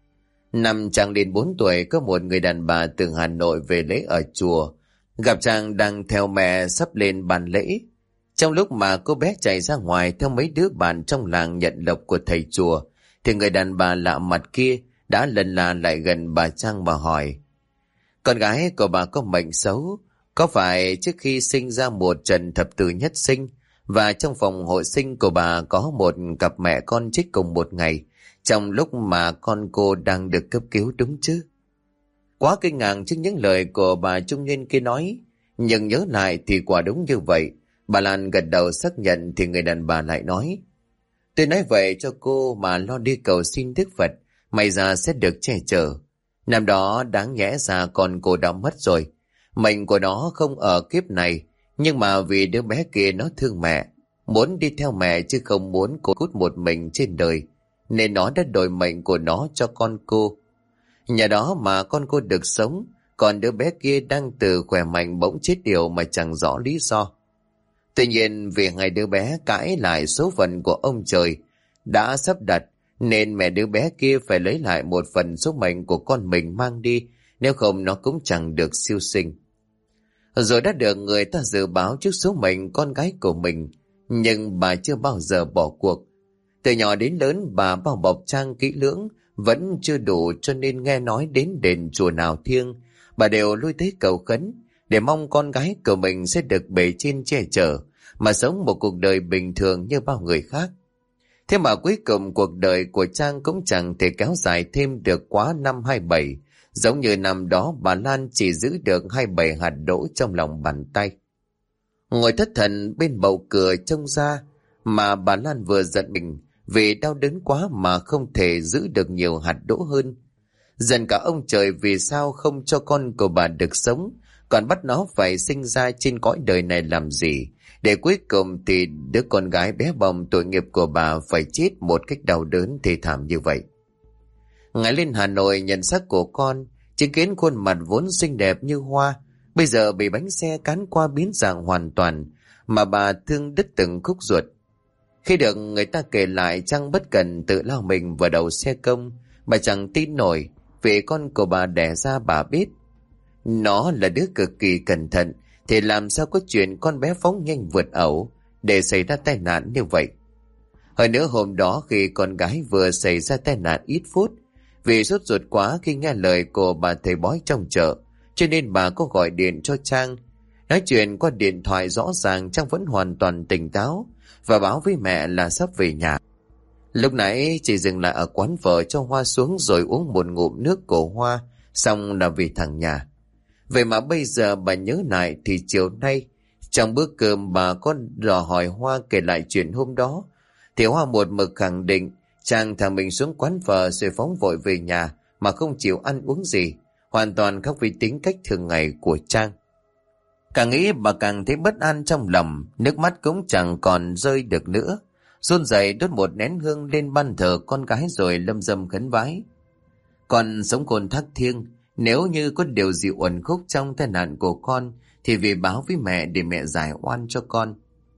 Năm Trang lên 4 tuổi, có một người đàn bà từ Hà Nội về lễ ở chùa, gặp Trang đang theo mẹ sắp lên bàn lễ. Trong lúc mà cô bé chạy ra ngoài theo mấy đứa bạn trong làng nhận lộc của thầy chùa, thì người đàn bà lạ mặt kia đã lần là lại gần bà Trang mà hỏi: "Con gái của bà có mệnh xấu, có phải trước khi sinh ra một trận thập tử nhất sinh, và trong phòng hội sinh của bà có một cặp mẹ con chết cùng một ngày, trong lúc mà con cô đang được cấp cứu đúng chứ?" Quá kinh ngạc trước những lời của bà trung niên kia nói, nhưng nhớ lại thì quả đúng như vậy. Bà Lan gật đầu xác nhận thì người đàn bà lại nói: "Tôi nói vậy cho cô mà lo đi cầu xin Đức Phật, may ra sẽ được che chở. Năm đó đáng nhẽ ra con cô đã mất rồi, mệnh của nó không ở kiếp này, nhưng mà vì đứa bé kia nó thương mẹ, muốn đi theo mẹ chứ không muốn cô cút một mình trên đời, nên nó đã đổi mệnh của nó cho con cô. Nhờ đó mà con cô được sống, còn đứa bé kia đang từ khỏe mạnh bỗng chết điều mà chẳng rõ lý do. Tuy nhiên vì hai đứa bé cãi lại số phận của ông trời đã sắp đặt, nên mẹ đứa bé kia phải lấy lại một phần số mệnh của con mình mang đi, nếu không nó cũng chẳng được siêu sinh. Rồi đã được người ta dự báo trước số mệnh con gái của mình, nhưng bà chưa bao giờ bỏ cuộc. Từ nhỏ đến lớn bà bao bọc Trang kỹ lưỡng, vẫn chưa đủ, cho nên nghe nói đến đền chùa nào thiêng, bà đều lui tới cầu khấn để mong con gái của mình sẽ được bề trên che chở mà sống một cuộc đời bình thường như bao người khác. Thế mà cuối cùng cuộc đời của Trang cũng chẳng thể kéo dài thêm được quá năm 27, giống như năm đó bà Lan chỉ giữ được 27 hạt đỗ trong lòng bàn tay. Ngồi thất thần bên bầu cửa trông ra, mà bà Lan vừa giận mình vì đau đớn quá mà không thể giữ được nhiều hạt đỗ hơn. Giận cả ông trời vì sao không cho con của bà được sống, còn bắt nó phải sinh ra trên cõi đời này làm gì, để cuối cùng thì đứa con gái bé bỏng tội nghiệp của bà phải chết một cách đau đớn thê thảm như vậy. Ngài lên Hà Nội nhận xác của con, chứng kiến khuôn mặt vốn xinh đẹp như hoa, bây giờ bị bánh xe cán qua biến dạng hoàn toàn, mà bà thương đứt từng khúc ruột. Khi được người ta kể lại Trang bất cần tự lao mình vào đầu xe công, bà chẳng tin nổi, vì con của bà đẻ ra bà biết. Nó là đứa cực kỳ cẩn thận, thì làm sao có chuyện con bé phóng nhanh vượt ẩu để xảy ra tai nạn như vậy. Hơn nữa hôm đó khi con gái vừa xảy ra tai nạn ít phút, Vì sốt ruột quá khi nghe lời của bà thầy bói trong chợ, cho nên bà có gọi điện cho Trang. Nói chuyện qua điện thoại rõ ràng Trang vẫn hoàn toàn tỉnh táo và báo với mẹ là sắp về nhà. Lúc nãy chị dừng lại ở quán phở cho Hoa xuống rồi uống một ngụm nước của Hoa, xong là về thẳng nhà. Vậy mà bây giờ bà nhớ lại thì chiều nay, trong bữa cơm bà có dò hỏi Hoa kể lại chuyện hôm đó, thì Hoa một mực khẳng định Trang thả mình xuống quán phở rồi phóng vội về nhà mà không chịu ăn uống gì, hoàn toàn khác với tính cách thường ngày của Trang. Càng nghĩ bà càng thấy bất an trong lòng, nước mắt cũng chẳng còn rơi được nữa. Run rẩy đốt một nén hương lên ban thờ con gái rồi lâm dâm khấn vái. Con sống khôn thác thiêng, nếu như có điều gì uẩn khúc trong tai nạn của con thì về báo với mẹ để mẹ giải oan cho con.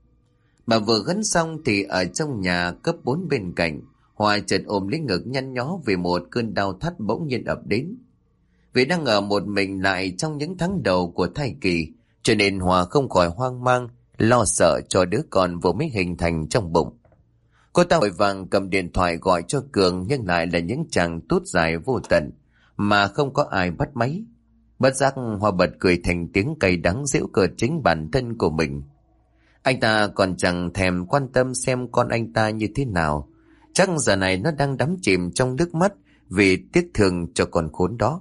Bà vừa khấn xong thì ở trong nhà cấp 4 bên cạnh, Hoa chợt ôm lấy ngực nhăn nhó vì một cơn đau thắt bỗng nhiên ập đến. Vì đang ở một mình lại trong những tháng đầu của thai kỳ, cho nên Hoa không khỏi hoang mang, lo sợ cho đứa con vừa mới hình thành trong bụng. Cô ta vội vàng cầm điện thoại gọi cho Cường, nhưng lại là những chàng tút dài vô tận mà không có ai bắt máy. Bất giác Hoa bật cười thành tiếng cay đắng giễu cợt chính bản thân của mình. Anh ta còn chẳng thèm quan tâm xem con anh ta như thế nào. Chắc giờ này nó đang đắm chìm trong nước mắt vì tiếc thương cho con khốn đó.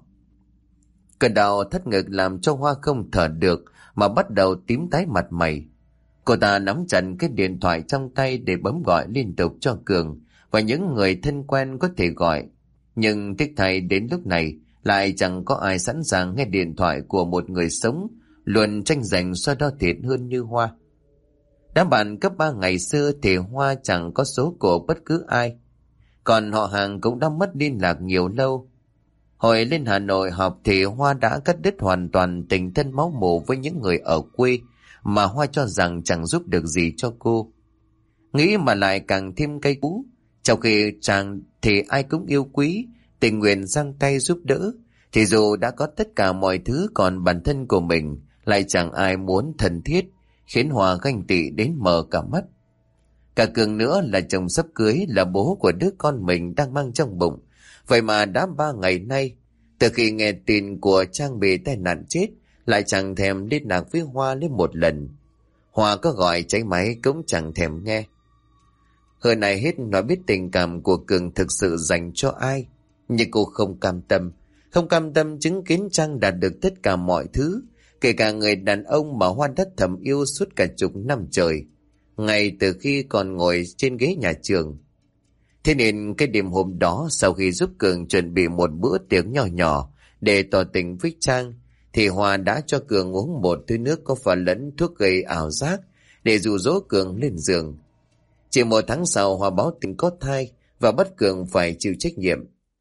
Cơn đau thắt ngực làm cho Hoa không thở được mà bắt đầu tím tái mặt mày. Cô ta nắm chặt cái điện thoại trong tay để bấm gọi liên tục cho Cường và những người thân quen có thể gọi. Nhưng tiếc thay đến lúc này lại chẳng có ai sẵn sàng nghe điện thoại của một người sống, luôn tranh giành so đo thịt hơn như Hoa. Đám bạn cấp 3 ngày xưa thì Hoa chẳng có số của bất cứ ai. Còn họ hàng cũng đã mất liên lạc nhiều lâu. Hồi lên Hà Nội học thì Hoa đã cắt đứt hoàn toàn tình thân máu mủ với những người ở quê mà Hoa cho rằng chẳng giúp được gì cho cô. Nghĩ mà lại càng thêm cay cú. Trong khi chàng thì ai cũng yêu quý, tình nguyện giang tay giúp đỡ, thì dù đã có tất cả mọi thứ còn bản thân của mình lại chẳng ai muốn thân thiết, khiến Hoa ganh tị đến mờ cả mắt. Cả Cường nữa là chồng sắp cưới, là bố của đứa con mình đang mang trong bụng. Vậy mà đã 3 ngày nay, từ khi nghe tin của Trang bị tai nạn chết, lại chẳng thèm liên lạc với Hoa lên một lần. Hoa có gọi cháy máy cũng chẳng thèm nghe. Hơn này hết nó biết tình cảm của Cường thực sự dành cho ai, nhưng cô không cam tâm chứng kiến Trang đạt được tất cả mọi thứ, kể cả người đàn ông mà Hoa đã thầm yêu suốt cả chục năm trời, ngay từ khi còn ngồi trên ghế nhà trường. Thế nên cái đêm hôm đó, sau khi giúp Cường chuẩn bị một bữa tiệc nhỏ nhỏ để tỏ tình với Trang, thì Hoa đã cho Cường uống một thứ nước có pha lẫn thuốc gây ảo giác để dụ dỗ Cường lên giường. Chỉ 1 tháng sau, Hoa báo tin có thai và bắt Cường phải chịu trách nhiệm.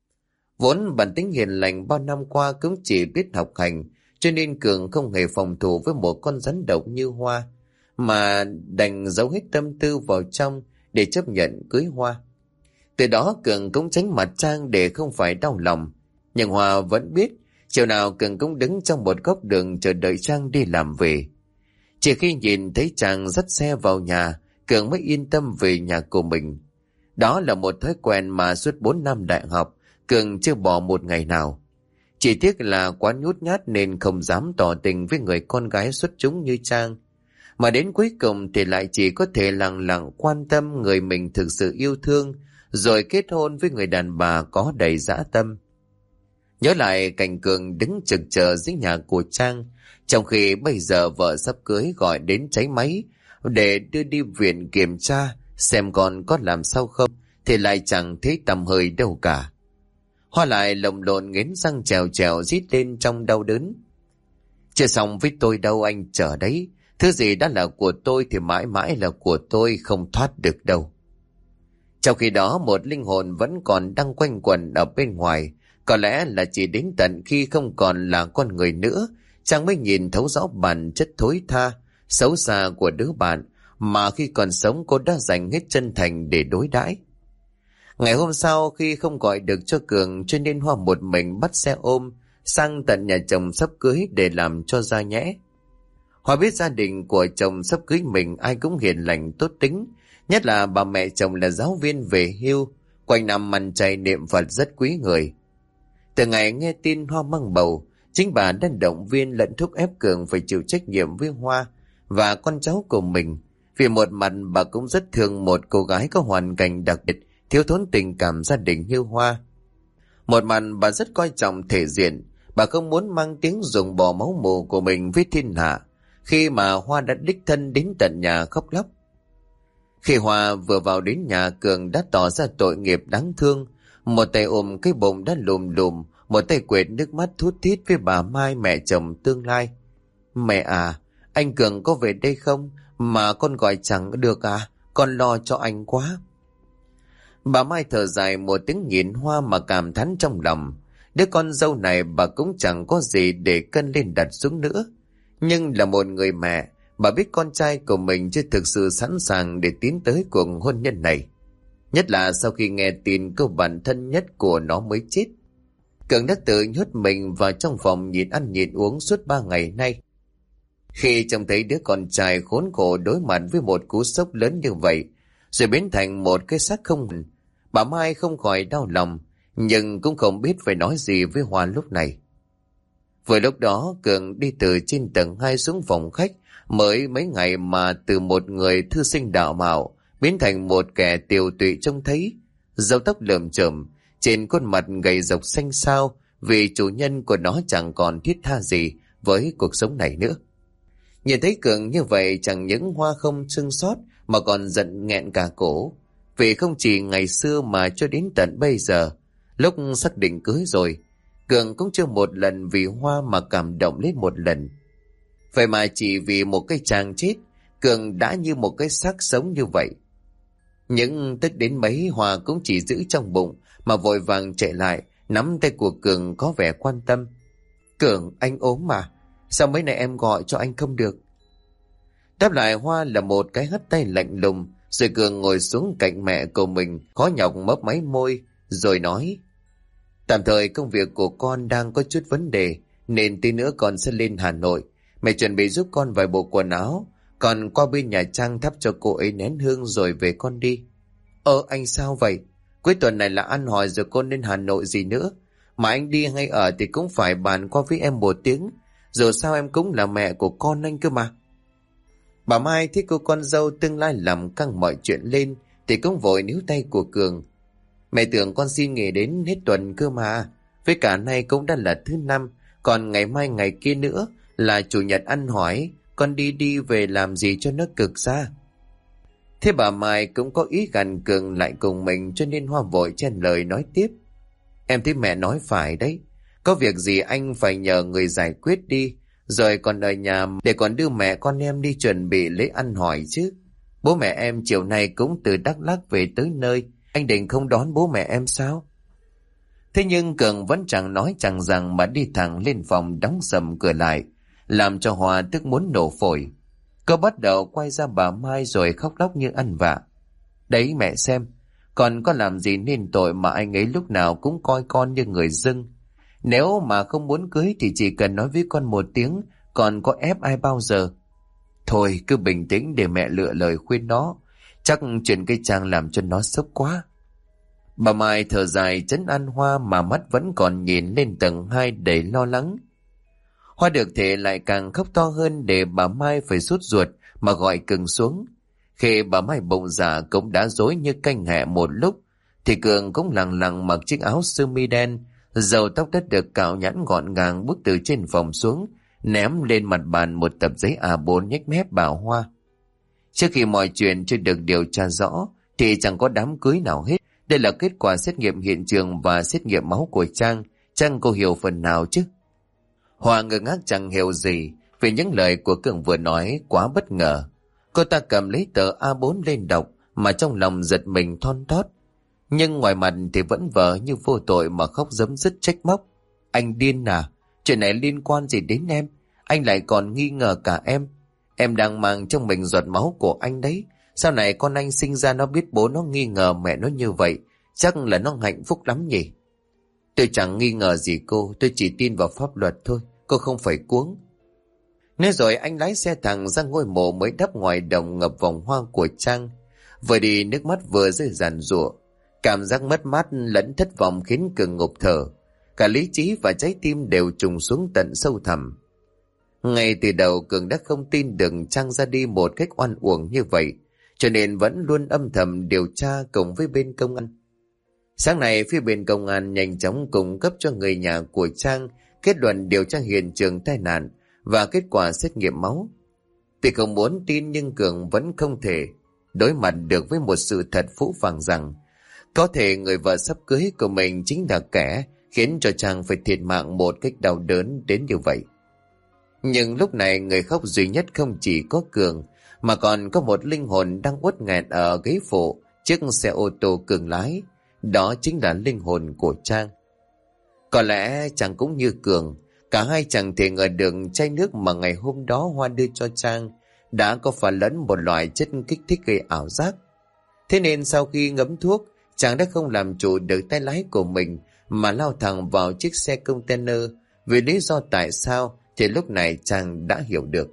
Vốn bản tính hiền lành bao năm qua cũng chỉ biết học hành, cho nên Cường không hề phòng thủ với một con rắn độc như Hoa, mà đành giấu hết tâm tư vào trong để chấp nhận cưới Hoa. Từ đó Cường cũng tránh mặt Trang để không phải đau lòng. Nhưng Hoa vẫn biết, chiều nào Cường cũng đứng trong một góc đường chờ đợi Trang đi làm về. Chỉ khi nhìn thấy Trang dắt xe vào nhà, Cường mới yên tâm về nhà của mình. Đó là một thói quen mà suốt 4 năm đại học, Cường chưa bỏ một ngày nào. Chỉ tiếc là quá nhút nhát nên không dám tỏ tình với người con gái xuất chúng như Trang. Mà đến cuối cùng thì lại chỉ có thể lặng lặng quan tâm người mình thực sự yêu thương, rồi kết hôn với người đàn bà có đầy dã tâm. Nhớ lại cảnh Cường đứng trực chờ dưới nhà của Trang, trong khi bây giờ vợ sắp cưới gọi đến cháy máy để đưa đi viện kiểm tra xem con có làm sao không, thì lại chẳng thấy tầm hơi đâu cả. Hoa lại lồng lộn nghiến răng trèo trèo rít lên trong đau đớn. Chưa xong với tôi đâu anh chờ đấy, thứ gì đã là của tôi thì mãi mãi là của tôi, không thoát được đâu. Trong khi đó một linh hồn vẫn còn đang quanh quẩn ở bên ngoài. Có lẽ là chỉ đến tận khi không còn là con người nữa, Trang mới nhìn thấu rõ bản chất thối tha, xấu xa của đứa bạn mà khi còn sống cô đã dành hết chân thành để đối đãi. Ngày hôm sau, khi không gọi được cho Cường, cho nên Hoa một mình bắt xe ôm sang tận nhà chồng sắp cưới để làm cho ra nhẽ. Hoa biết gia đình của chồng sắp cưới mình ai cũng hiền lành tốt tính, nhất là bà mẹ chồng là giáo viên về hưu, quanh năm ăn chay niệm Phật rất quý người. Từ ngày nghe tin Hoa mang bầu, chính bà đã động viên lẫn thúc ép Cường phải chịu trách nhiệm với Hoa và con cháu của mình. Vì một mặt bà cũng rất thương một cô gái có hoàn cảnh đặc biệt, thiếu thốn tình cảm gia đình như Hoa. Một mặt bà rất coi trọng thể diện, bà không muốn mang tiếng dùng bỏ máu mù của mình với thiên hạ, khi mà Hoa đã đích thân đến tận nhà khóc lóc. Khi Hoa vừa vào đến nhà, Cường đã tỏ ra tội nghiệp đáng thương, một tay ôm cái bụng đã lùm lùm, một tay quệt nước mắt thút thít với bà Mai, mẹ chồng tương lai. Mẹ à, anh Cường có về đây không? Mà con gọi chẳng được à? Con lo cho anh quá. Bà Mai thở dài một tiếng nhìn Hoa mà cảm thán trong lòng. Đứa con dâu này bà cũng chẳng có gì để cân lên đặt xuống nữa. Nhưng là một người mẹ, bà biết con trai của mình chưa thực sự sẵn sàng để tiến tới cuộc hôn nhân này. Nhất là sau khi nghe tin cô bạn thân nhất của nó mới chết. Cường đã tự nhốt mình vào trong phòng nhịn ăn nhịn uống suốt 3 ngày nay. Khi trông thấy đứa con trai khốn khổ đối mặt với một cú sốc lớn như vậy, rồi biến thành một cái xác không hồn, bà Mai không khỏi đau lòng, nhưng cũng không biết phải nói gì với Hoa lúc này. Vừa lúc đó, Cường đi từ trên tầng 2 xuống phòng khách, mới mấy ngày mà từ một người thư sinh đạo mạo biến thành một kẻ tiều tụy trông thấy, râu tóc lởm chởm, trên khuôn mặt gầy rộc xanh xao, vì chủ nhân của nó chẳng còn thiết tha gì với cuộc sống này nữa. Nhìn thấy Cường như vậy, chẳng những Hoa không sưng sót mà còn giận nghẹn cả cổ, vì không chỉ ngày xưa mà cho đến tận bây giờ, lúc xác định cưới rồi, Cường cũng chưa một lần vì Hoa mà cảm động lên một lần. Vậy mà chỉ vì một cái chàng chết, Cường đã như một cái xác sống như vậy. Những tức đến mấy, Hoa cũng chỉ giữ trong bụng mà vội vàng chạy lại, nắm tay của Cường có vẻ quan tâm. Cường, anh ốm mà, sao mấy nay em gọi cho anh không được? Đáp lại Hoa là một cái hất tay lạnh lùng, rồi Cường ngồi xuống cạnh mẹ của mình, khó nhọc mấp máy môi, rồi nói: Tạm thời công việc của con đang có chút vấn đề, nên tí nữa con sẽ lên Hà Nội. Mẹ chuẩn bị giúp con vài bộ quần áo, còn qua bên nhà Trang thắp cho cô ấy nén hương rồi về con đi. Anh sao vậy? Cuối tuần này là ăn hỏi rồi con lên Hà Nội gì nữa? Mà anh đi hay ở thì cũng phải bàn qua với em một tiếng, dù sao em cũng là mẹ của con anh cơ mà. Bà Mai thấy cô con dâu tương lai làm căng mọi chuyện lên thì cũng vội níu tay của Cường. Mẹ tưởng con xin nghỉ đến hết tuần cơ mà. Với cả nay cũng đã là thứ 5, còn ngày mai ngày kia nữa là chủ nhật ăn hỏi, con đi về làm gì cho nó cực xa. Thế bà Mai cũng có ý gằn Cường lại cùng mình, cho nên Hoa vội chen lời nói tiếp. Em thấy mẹ nói phải đấy, có việc gì anh phải nhờ người giải quyết đi, rồi còn ở nhà để còn đưa mẹ con em đi chuẩn bị lễ ăn hỏi chứ. Bố mẹ em chiều nay cũng từ Đắk Lắk về tới nơi, anh định không đón bố mẹ em sao? Thế nhưng Cường vẫn chẳng nói chẳng rằng mà đi thẳng lên phòng đóng sầm cửa lại, làm cho Hoa tức muốn nổ phổi. Cô bắt đầu quay ra bà Mai rồi khóc lóc như ăn vạ. Đấy mẹ xem, con có làm gì nên tội mà anh ấy lúc nào cũng coi con như người dưng. Nếu mà không muốn cưới thì chỉ cần nói với con một tiếng, còn có ép ai bao giờ. Thôi cứ bình tĩnh để mẹ lựa lời khuyên nó, chắc chuyện cây Trang làm cho nó sốc quá. Bà Mai thở dài trấn an Hoa mà mắt vẫn còn nhìn lên tầng 2 đầy lo lắng. Hoa được thể lại càng khóc to hơn để bà Mai phải sốt ruột mà gọi Cường xuống. Khi bà Mai bụng dạ cũng đã rối như canh hẹ một lúc, thì Cường cũng lẳng lặng mặc chiếc áo sơ mi đen, râu tóc đã được cạo nhẵn gọn gàng bước từ trên phòng xuống, ném lên mặt bàn một tập giấy A4 nhếch mép bảo Hoa. Trước khi mọi chuyện chưa được điều tra rõ thì chẳng có đám cưới nào hết. Đây là kết quả xét nghiệm hiện trường và xét nghiệm máu của Trang. Trang cô hiểu phần nào chứ? Hoa ngơ ngác chẳng hiểu gì vì những lời của Cường vừa nói quá bất ngờ. Cô ta cầm lấy tờ A4 lên đọc mà trong lòng giật mình thon thót. Nhưng ngoài mặt thì vẫn vờ như vô tội mà khóc giấm dứt trách móc. Anh điên à? Chuyện này liên quan gì đến em? Anh lại còn nghi ngờ cả em. Em đang mang trong mình giọt máu của anh đấy. Sau này con anh sinh ra nó biết bố nó nghi ngờ mẹ nó như vậy, chắc là nó hạnh phúc lắm nhỉ? Tôi chẳng nghi ngờ gì cô, tôi chỉ tin vào pháp luật thôi, cô không phải cuống. Nói rồi anh lái xe thẳng ra ngôi mộ mới đắp ngoài đồng ngập vòng hoa của Trang. Vừa đi nước mắt vừa rơi ràn rụa. Cảm giác mất mát lẫn thất vọng khiến Cường ngộp thở. Cả lý trí và trái tim đều trùng xuống tận sâu thẳm. Ngay từ đầu Cường đã không tin được Trang ra đi một cách oan uổng như vậy, cho nên vẫn luôn âm thầm điều tra cùng với bên công an. Sáng nay phía bên công an nhanh chóng cung cấp cho người nhà của Trang kết luận điều tra hiện trường tai nạn và kết quả xét nghiệm máu. Tuy không muốn tin nhưng Cường vẫn không thể đối mặt được với một sự thật phũ phàng rằng có thể người vợ sắp cưới của mình chính là kẻ khiến cho Trang phải thiệt mạng một cách đau đớn đến như vậy. Nhưng lúc này người khóc duy nhất không chỉ có Cường, mà còn có một linh hồn đang uất nghẹn ở ghế phụ chiếc xe ô tô Cường lái. Đó chính là linh hồn của Trang. Có lẽ Trang cũng như Cường, cả hai chẳng thể ngờ được chai nước mà ngày hôm đó Hoa đưa cho Trang đã có pha lẫn một loại chất kích thích gây ảo giác. Thế nên sau khi ngấm thuốc, Trang đã không làm chủ được tay lái của mình mà lao thẳng vào chiếc xe container. Vì lý do tại sao thì lúc này Trang đã hiểu được.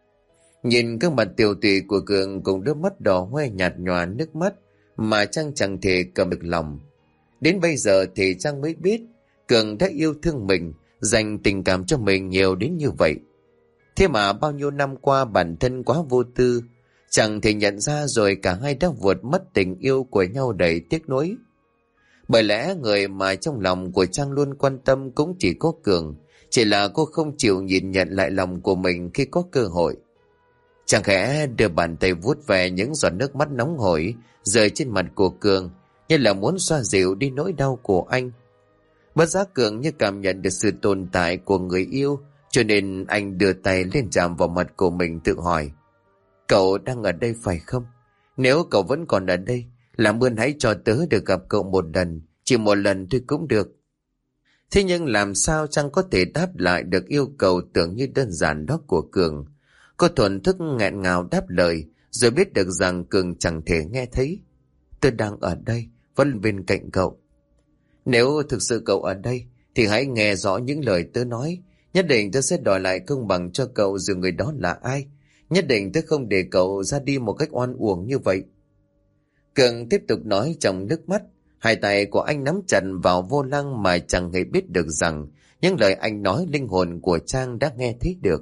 Nhìn gương mặt tiều tụy của Cường cùng đôi mắt đỏ hoe nhạt nhòa nước mắt mà Trang chẳng thể cầm được lòng. Đến bây giờ thì Trang mới biết Cường đã yêu thương mình, dành tình cảm cho mình nhiều đến như vậy. Thế mà bao nhiêu năm qua bản thân quá vô tư, chẳng thể nhận ra rồi cả hai đã vượt mất tình yêu của nhau đầy tiếc nuối. Bởi lẽ người mà trong lòng của Trang luôn quan tâm cũng chỉ có Cường, chỉ là cô không chịu nhìn nhận lại lòng của mình khi có cơ hội. Chàng khẽ đưa bàn tay vuốt về những giọt nước mắt nóng hổi rơi trên mặt của Cường, như là muốn xoa dịu đi nỗi đau của anh. Bất giác Cường như cảm nhận được sự tồn tại của người yêu, cho nên anh đưa tay lên chạm vào mặt của mình tự hỏi: cậu đang ở đây phải không? Nếu cậu vẫn còn ở đây, làm ơn hãy cho tớ được gặp cậu một lần, chỉ một lần thôi cũng được. Thế nhưng làm sao Trang có thể đáp lại được yêu cầu tưởng như đơn giản đó của Cường? Cô thuần thức nghẹn ngào đáp lời, rồi biết được rằng Cường chẳng thể nghe thấy. Tôi đang ở đây, vẫn bên cạnh cậu. Nếu thực sự cậu ở đây, thì hãy nghe rõ những lời tớ nói. Nhất định tớ sẽ đòi lại công bằng cho cậu dù người đó là ai. Nhất định tớ không để cậu ra đi một cách oan uổng như vậy. Cường tiếp tục nói trong nước mắt. Hai tay của anh nắm chặt vào vô lăng mà chẳng hề biết được rằng những lời anh nói linh hồn của Trang đã nghe thấy được.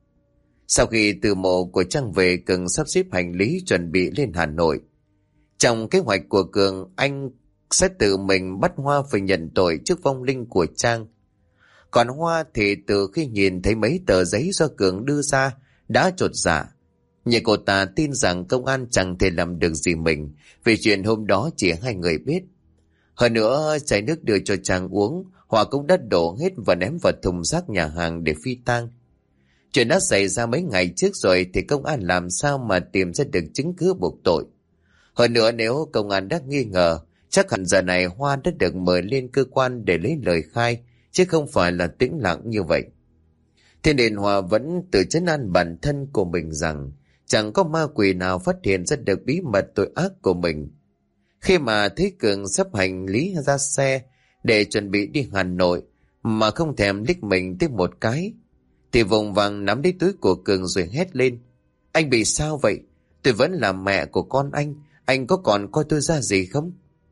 Sau khi từ mộ của Trang về, Cường sắp xếp hành lý chuẩn bị lên Hà Nội. Trong kế hoạch của Cường, anh sẽ tự mình bắt Hoa phải nhận tội trước vong linh của Trang. Còn Hoa thì từ khi nhìn thấy mấy tờ giấy do Cường đưa ra đã chột dạ. Nhưng cô ta tin rằng công an chẳng thể làm được gì mình, vì chuyện hôm đó chỉ hai người biết. Hơn nữa, chai nước đưa cho Trang uống, Hoa cũng đã đổ hết và ném vào thùng rác nhà hàng để phi tang. Chuyện đã xảy ra mấy ngày trước rồi thì công an làm sao mà tìm ra được chứng cứ buộc tội. Hơn nữa, nếu công an đã nghi ngờ, chắc hẳn giờ này Hoa đã được mời lên cơ quan để lấy lời khai, chứ không phải là tĩnh lặng như vậy. Thế nên Hoa vẫn tự trấn an bản thân của mình rằng chẳng có ma quỷ nào phát hiện ra được bí mật tội ác của mình. Khi mà thấy Cường sắp hành lý ra xe để chuẩn bị đi Hà Nội mà không thèm liếc mình tới một cái, thì vùng vằng nắm lấy túi của Cường rồi hét lên: anh bị sao vậy? Tôi vẫn là mẹ của con anh có còn coi tôi ra gì không?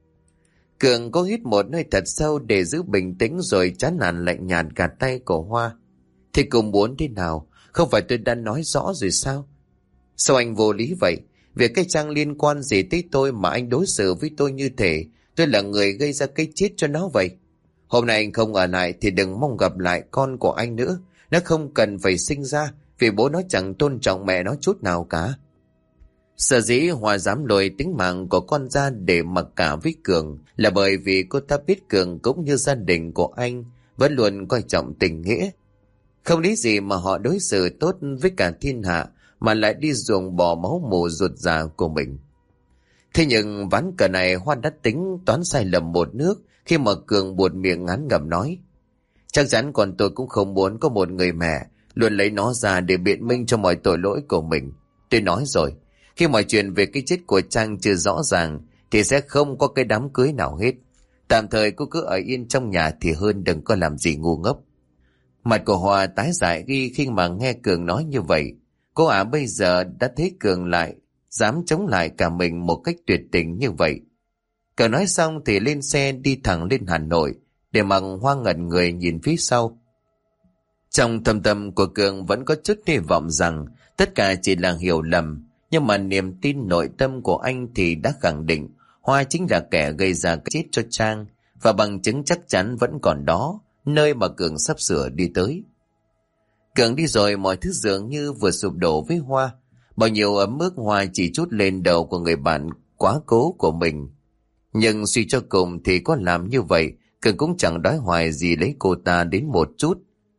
Cường cố hít một hơi thật sâu để giữ bình tĩnh rồi chán nản lạnh nhạt gạt tay của Hoa. Thì cùng muốn thế nào? Không phải tôi đã nói rõ rồi sao? Sao anh vô lý vậy? Việc cái Trang liên quan gì tới tôi mà anh đối xử với tôi như thế? Tôi là người gây ra cái chết cho nó vậy. Hôm nay anh không ở lại thì đừng mong gặp lại con của anh nữa. Nó không cần phải sinh ra, vì bố nó chẳng tôn trọng mẹ nó chút nào cả. Sở dĩ Hoa dám lôi tính mạng của con ra để mặc cả với Cường là bởi vì cô ta biết Cường cũng như gia đình của anh vẫn luôn coi trọng tình nghĩa. Không lý gì mà họ đối xử tốt với cả thiên hạ mà lại đi ruồng bỏ máu mù ruột già của mình. Thế nhưng ván cờ này Hoa đã tính toán sai lầm một nước khi mà Cường buột miệng ngán ngẩm nói: chắc chắn còn tôi cũng không muốn có một người mẹ luôn lấy nó ra để biện minh cho mọi tội lỗi của mình. Tôi nói rồi, khi mọi chuyện về cái chết của Trang chưa rõ ràng thì sẽ không có cái đám cưới nào hết. Tạm thời cô cứ ở yên trong nhà thì hơn, đừng có làm gì ngu ngốc. Mặt của Hoa tái dại khi mà nghe Cường nói như vậy. Cô ả bây giờ đã thấy Cường lại dám chống lại cả mình một cách tuyệt tình như vậy. Cường nói xong thì lên xe đi thẳng lên Hà Nội để mặc Hoa ngẩn người nhìn phía sau. Trong thâm tâm của Cường vẫn có chút hy vọng rằng tất cả chỉ là hiểu lầm, nhưng mà niềm tin nội tâm của anh thì đã khẳng định Hoa chính là kẻ gây ra cái chết cho Trang, và bằng chứng chắc chắn vẫn còn đó, nơi mà Cường sắp sửa đi tới. Cường đi rồi mọi thứ dường như vừa sụp đổ với Hoa. Bao nhiêu ấm ức Hoa chỉ trút lên đầu của người bạn quá cố của mình. Nhưng suy cho cùng thì có làm như vậy, Cường cũng chẳng đói hoài gì lấy cô ta đến một chút.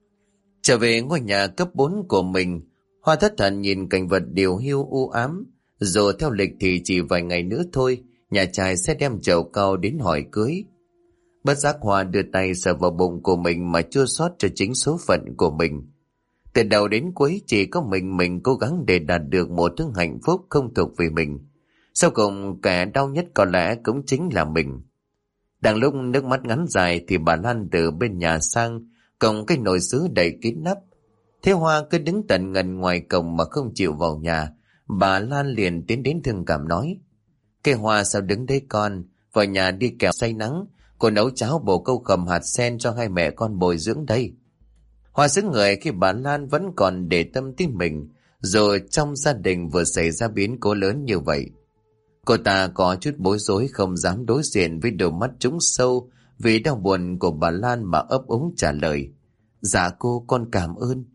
Trở về ngôi nhà cấp 4 của mình, Hoa thất thần nhìn cảnh vật điều hiu u ám. Rồi theo lịch thì chỉ vài ngày nữa thôi, nhà trai sẽ đem chầu cau đến hỏi cưới. Bất giác Hoa đưa tay sờ vào bụng của mình mà chua xót cho chính số phận của mình. Từ đầu đến cuối chỉ có mình cố gắng để đạt được một thứ hạnh phúc không thuộc về mình. Sau cùng kẻ đau nhất có lẽ cũng chính là mình. Đang lúc nước mắt ngắn dài thì bà Lan từ bên nhà sang, cộng cái nồi sứ đầy kín nắp. Thế Hoa cứ đứng tận ngần ngoài cổng mà không chịu vào nhà. Bà Lan liền tiến đến thương cảm nói: "Cái Hoa sao đứng đấy con, vào nhà đi kẻo say nắng, cô nấu cháo bổ câu cầm hạt sen cho hai mẹ con bồi dưỡng đây." Hoa sững người khi bà Lan vẫn còn để tâm tới mình, rồi trong gia đình vừa xảy ra biến cố lớn như vậy. Cô ta có chút bối rối không dám đối diện với đôi mắt trũng sâu vì đau buồn của bà Lan mà ấp úng trả lời: "Dạ cô, con cảm ơn."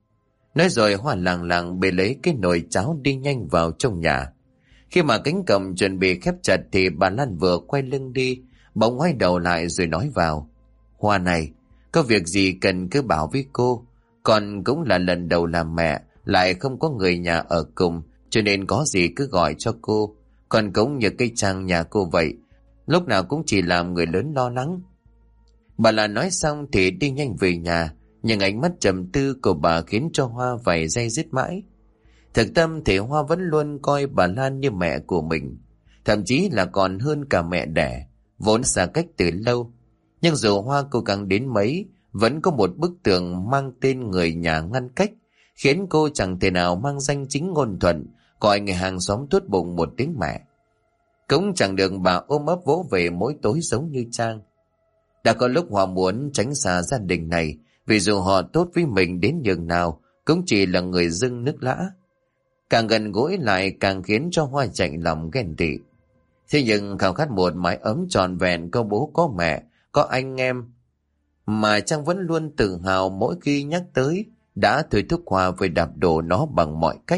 Nói rồi Hoa làng làng bê lấy cái nồi cháo đi nhanh vào trong nhà. Khi mà cánh cổng chuẩn bị khép chặt thì bà Lan vừa quay lưng đi, bỗng ngoái đầu lại rồi nói vào: "Hoa này, có việc gì cần cứ bảo với cô. Con cũng là lần đầu làm mẹ, lại không có người nhà ở cùng, cho nên có gì cứ gọi cho cô. Con cũng như cây Trang nhà cô vậy, lúc nào cũng chỉ làm người lớn lo lắng." Bà Lan nói xong thì đi nhanh về nhà, nhưng ánh mắt trầm tư của bà khiến cho Hoa phải day dứt mãi. Thực tâm thì Hoa vẫn luôn coi bà Lan như mẹ của mình, thậm chí là còn hơn cả mẹ đẻ, vốn xa cách từ lâu. Nhưng dù Hoa cố gắng đến mấy, vẫn có một bức tường mang tên người nhà ngăn cách, khiến cô chẳng thể nào mang danh chính ngôn thuận gọi người hàng xóm tốt bụng một tiếng mẹ. Cũng chẳng được bà ôm ấp vỗ về mỗi tối giống như Trang. Đã có lúc Hoa muốn tránh xa gia đình này, vì dù họ tốt với mình đến nhường nào cũng chỉ là người dưng nước lã. Càng gần gũi lại càng khiến cho Hoa chạnh lòng ghen tị. Thế nhưng khao khát một mái ấm trọn vẹn, có bố có mẹ, có anh em, mà Trang vẫn luôn tự hào mỗi khi nhắc tới, đã thôi thúc Hoa phải đạp đổ nó bằng mọi cách.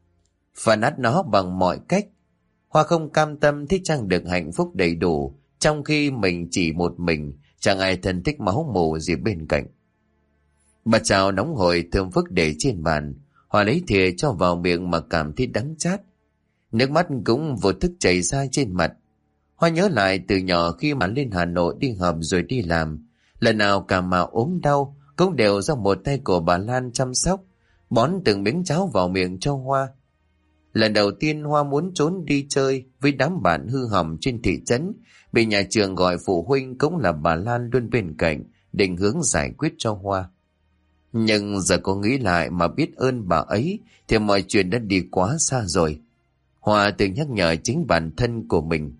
Phản át nó bằng mọi cách. Hoa không cam tâm thích Trang được hạnh phúc đầy đủ, trong khi mình chỉ một mình, chẳng ai thân thích máu mủ gì bên cạnh. Bà chào nóng hổi thơm phức để trên bàn, Hoa lấy thìa cho vào miệng mà cảm thấy đắng chát. Nước mắt cũng vô thức chảy ra trên mặt. Hoa nhớ lại từ nhỏ khi mà lên Hà Nội đi học rồi đi làm, lần nào cả mà ốm đau cũng đều do một tay của bà Lan chăm sóc, bón từng miếng cháo vào miệng cho Hoa. Lần đầu tiên Hoa muốn trốn đi chơi với đám bạn hư hỏng trên thị trấn, bị nhà trường gọi phụ huynh, cũng là bà Lan luôn bên cạnh định hướng giải quyết cho Hoa. Nhưng giờ cô nghĩ lại mà biết ơn bà ấy thì mọi chuyện đã đi quá xa rồi. Hoa tự nhắc nhở chính bản thân của mình.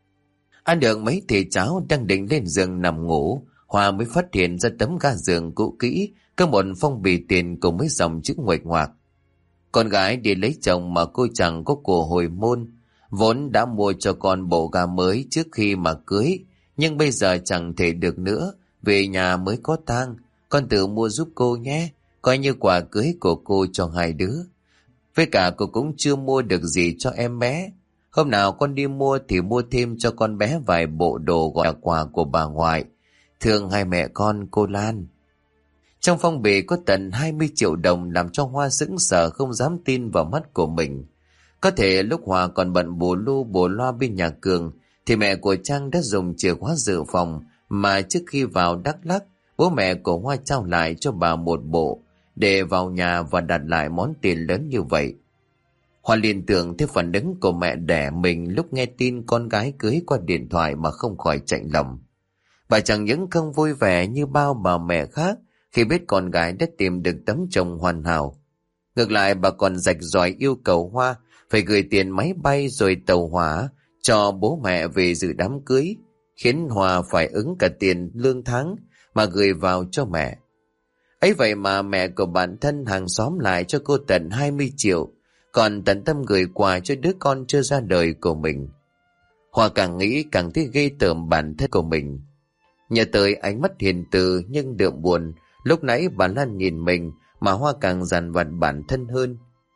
Ăn được mấy thìa cháo đang định lên giường nằm ngủ, Hoa mới phát hiện ra tấm ga giường cũ kỹ có một phong bì tiền cùng mấy dòng chữ nguệch ngoạc. Con gái đi lấy chồng mà cô chẳng có của hồi môn, vốn đã mua cho con bộ ga mới trước khi mà cưới, nhưng bây giờ chẳng thể được nữa, về nhà mới có tang. Con tự mua giúp cô nhé, coi như quà cưới của cô cho hai đứa. Với cả cô cũng chưa mua được gì cho em bé. Hôm nào con đi mua thì mua thêm cho con bé vài bộ đồ gọi là quà của bà ngoại. Thương hai mẹ con, cô Lan. Trong phong bì có tận 20 triệu đồng làm cho Hoa sững sờ không dám tin vào mắt của mình. Có thể lúc Hoa còn bận bù lu bù loa bên nhà Cường thì mẹ của Trang đã dùng chìa khóa dự phòng mà trước khi vào Đắk Lắk, bố mẹ của Hoa trao lại cho bà một bộ để vào nhà và đặt lại món tiền lớn như vậy. Hoa liên tưởng tới phản ứng của mẹ đẻ mình lúc nghe tin con gái cưới qua điện thoại mà không khỏi chạnh lòng. Bà chẳng những không vui vẻ như bao bà mẹ khác khi biết con gái đã tìm được tấm chồng hoàn hảo. Ngược lại bà còn rạch ròi yêu cầu Hoa phải gửi tiền máy bay rồi tàu hỏa cho bố mẹ về dự đám cưới, khiến Hoa phải ứng cả tiền lương tháng mà gửi vào cho mẹ. Ấy vậy mà mẹ của bản thân hàng xóm lại cho cô tận 20 triệu, còn tận tâm gửi quà cho đứa con chưa ra đời của mình. Hoa càng nghĩ càng thấy ghê tởm bản thân của mình. Nhớ tới ánh mắt hiền từ nhưng đượm buồn lúc nãy bà Lan nhìn mình mà Hoa càng dằn vặt bản thân hơn.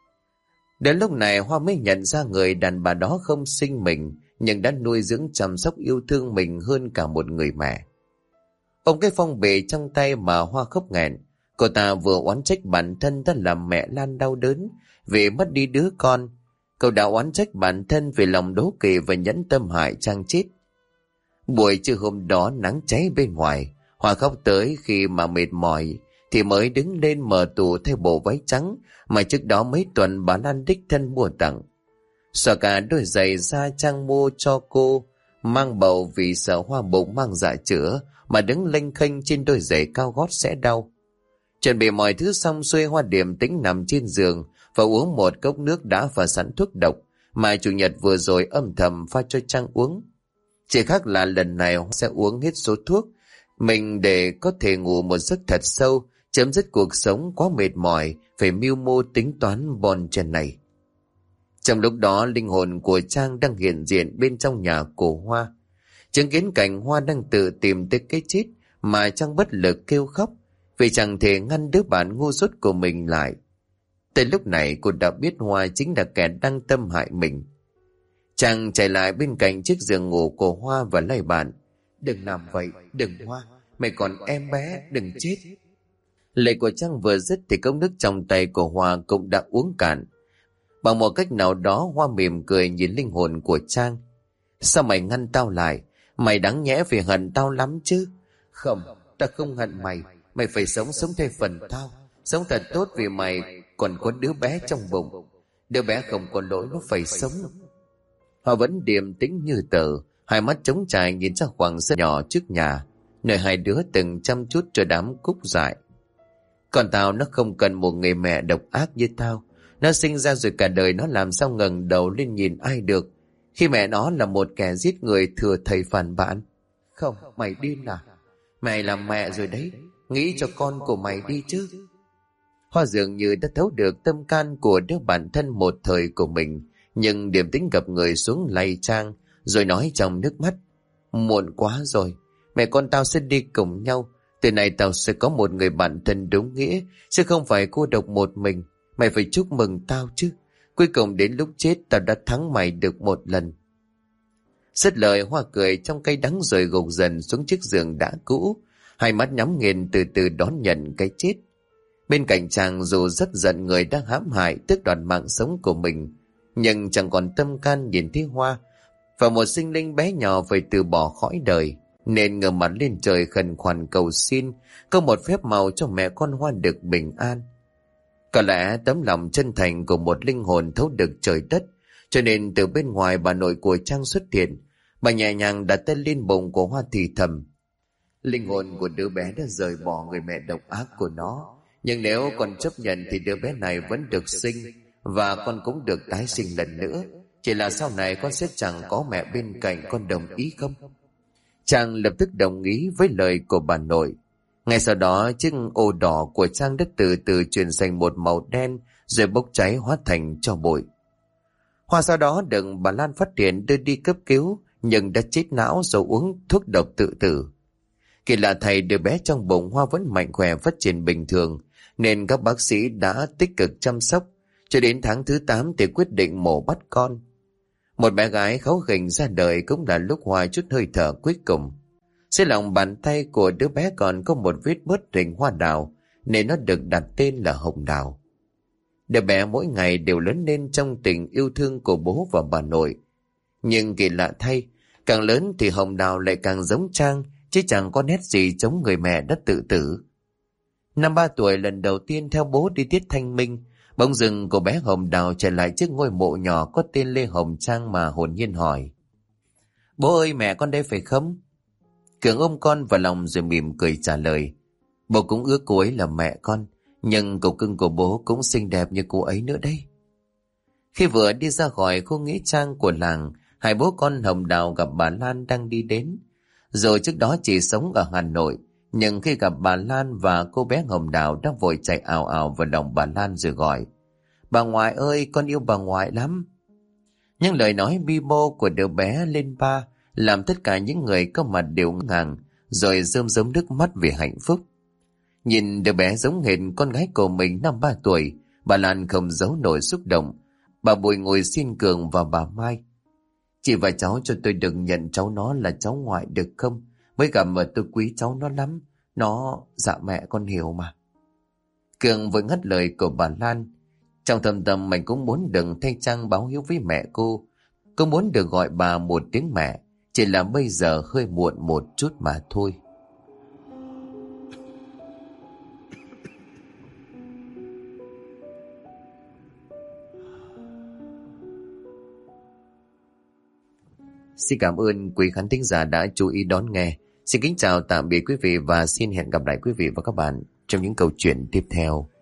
Đến lúc này Hoa mới nhận ra người đàn bà đó không sinh mình nhưng đã nuôi dưỡng chăm sóc yêu thương mình hơn cả một người mẹ. Ôm cái phong bì trong tay mà Hoa khóc nghẹn. Cô ta vừa oán trách bản thân đã làm mẹ Lan đau đớn vì mất đi đứa con. Cậu đã oán trách bản thân vì lòng đố kỵ và nhẫn tâm hại Trang chết. Buổi trưa hôm đó nắng cháy bên ngoài, Hoa khóc tới khi mà mệt mỏi thì mới đứng lên mở tủ thay bộ váy trắng mà trước đó mấy tuần bà Lan đích thân mua tặng. Xỏ cả đôi giày da Trang mua cho cô, mang bầu vì sợ Hoa bụng mang dạ chữa mà đứng lênh khênh trên đôi giày cao gót sẽ đau. Chuẩn bị mọi thứ xong xuôi, Hoa điềm tĩnh nằm trên giường và uống một cốc nước đã pha sẵn thuốc độc mà chủ nhật vừa rồi âm thầm pha cho Trang uống. Chỉ khác là lần này Hoa sẽ uống hết số thuốc mình để có thể ngủ một giấc thật sâu, chấm dứt cuộc sống quá mệt mỏi phải mưu mô tính toán bon chen này. Trong lúc đó, linh hồn của Trang đang hiện diện bên trong nhà của Hoa. Chứng kiến cảnh Hoa đang tự tìm tới cái chết mà Trang bất lực kêu khóc vì chẳng thể ngăn đứa bạn ngu dốt của mình lại. Tới lúc này cô đã biết Hoa chính là kẻ đang tâm hại mình. Trang chạy lại bên cạnh chiếc giường ngủ của Hoa và lay bạn. Đừng làm vậy, đừng Hoa, mày còn em bé, đừng chết. Lời của Trang vừa dứt thì cốc nước trong tay của Hoa cũng đã uống cạn. Bằng một cách nào đó Hoa mỉm cười nhìn linh hồn của Trang. Sao mày ngăn tao lại? Mày đáng nhẽ vì hận tao lắm chứ. Không, ta không hận mày. Mày phải sống theo phần tao. Sống thật tốt vì mày còn có đứa bé trong bụng. Đứa bé không có lỗi, nó phải sống. Hoa vẫn điềm tĩnh như tờ, hai mắt trống trải nhìn ra khoảng sân nhỏ trước nhà, nơi hai đứa từng chăm chút cho đám cúc dại. Còn tao nó không cần một người mẹ độc ác như tao. Nó sinh ra rồi cả đời nó làm sao ngẩng đầu lên nhìn ai được khi mẹ nó là một kẻ giết người thừa thầy phản bạn. Không, mày điên à? Mày làm mẹ rồi đấy, nghĩ cho con của mày đi chứ. Hoa dường như đã thấu được tâm can của đứa bản thân một thời của mình, nhưng điềm tĩnh gập người xuống lay Trang rồi nói trong nước mắt. Muộn quá rồi, mẹ con tao sẽ đi cùng nhau. Từ nay tao sẽ có một người bạn thân đúng nghĩa, chứ không phải cô độc một mình. Mày phải chúc mừng tao chứ. Cuối cùng đến lúc chết tao đã thắng mày được một lần. Dứt lời Hoa cười trong cay đắng rồi gục dần xuống chiếc giường đã cũ, hai mắt nhắm nghiền từ từ đón nhận cái chết. Bên cạnh chàng dù rất giận người đang hãm hại tước đoạt mạng sống của mình, nhưng chẳng còn tâm can nhìn thấy Hoa và một sinh linh bé nhỏ phải từ bỏ cõi đời, nên ngửa mặt lên trời khẩn khoản cầu xin có một phép màu cho mẹ con Hoa được bình an. Có lẽ tấm lòng chân thành của một linh hồn thấu được trời đất, cho nên từ bên ngoài bà nội của Trang xuất hiện. Bà nhẹ nhàng đặt tay lên bụng của Hoa thì thầm. Linh hồn của đứa bé đã rời bỏ người mẹ độc ác của nó, nhưng nếu con chấp nhận thì đứa bé này vẫn được sinh và con cũng được tái sinh lần nữa. Chỉ là sau này con sẽ chẳng có mẹ bên cạnh, con đồng ý không? Trang lập tức đồng ý với lời của bà nội. Ngay sau đó chiếc ô đỏ của Trang đã từ từ chuyển thành một màu đen rồi bốc cháy hóa thành tro bụi. Hoa sau đó được bà Lan phát hiện đưa đi cấp cứu nhưng đã chết não rồi uống thuốc độc tự tử. Kỳ lạ thay, đứa bé trong bụng Hoa vẫn mạnh khỏe phát triển bình thường, nên các bác sĩ đã tích cực chăm sóc. Cho đến tháng thứ 8 thì quyết định mổ bắt con. Một bé gái kháu khỉnh ra đời cũng là lúc Hoa chút hơi thở cuối cùng. Dưới lòng bàn tay của đứa bé còn có một vết bớt hình hoa đào, nên nó được đặt tên là Hồng Đào. Đứa bé mỗi ngày đều lớn lên trong tình yêu thương của bố và bà nội. Nhưng kỳ lạ thay, càng lớn thì Hồng Đào lại càng giống Trang, chứ chẳng có nét gì giống người mẹ đã tự tử. Năm 3 tuổi lần đầu tiên theo bố đi tiết thanh minh, bỗng dưng cô bé Hồng Đào trở lại trước ngôi mộ nhỏ có tên Lê Hồng Trang mà hồn nhiên hỏi. Bố ơi, mẹ con đây phải không? Cường ôm con vào lòng rồi mỉm cười trả lời. Bố cũng ước cô ấy là mẹ con, nhưng cậu cưng của bố cũng xinh đẹp như cô ấy nữa đây. Khi vừa đi ra khỏi khu nghĩa trang của làng, hai bố con Hồng Đào gặp bà Lan đang đi đến. Rồi trước đó chị sống ở Hà Nội, nhưng khi gặp bà Lan và cô bé Hồng Đào đã vội chạy ào ào vào lòng bà Lan rồi gọi: "Bà ngoại ơi, con yêu bà ngoại lắm." Những lời nói bi bô của đứa bé lên ba làm tất cả những người có mặt đều ngàng, rồi rơm rớm nước mắt vì hạnh phúc. Nhìn đứa bé giống hệt con gái của mình năm 3 tuổi, bà Lan không giấu nổi xúc động. Bà Bùi ngồi xin Cường và bà Mai: "Chị và cháu cho tôi đừng nhận cháu nó là cháu ngoại được không? Mới gặp mà tôi quý cháu nó lắm. Nó... Dạ mẹ con hiểu mà." Cường vừa ngắt lời của bà Lan. Trong thâm tâm mình cũng muốn đừng thay Trang báo hiếu với mẹ cô. Cô muốn được gọi bà một tiếng mẹ, chỉ là bây giờ hơi muộn một chút mà thôi. Xin cảm ơn quý khán thính giả đã chú ý đón nghe. Xin kính chào tạm biệt quý vị và xin hẹn gặp lại quý vị và các bạn trong những câu chuyện tiếp theo.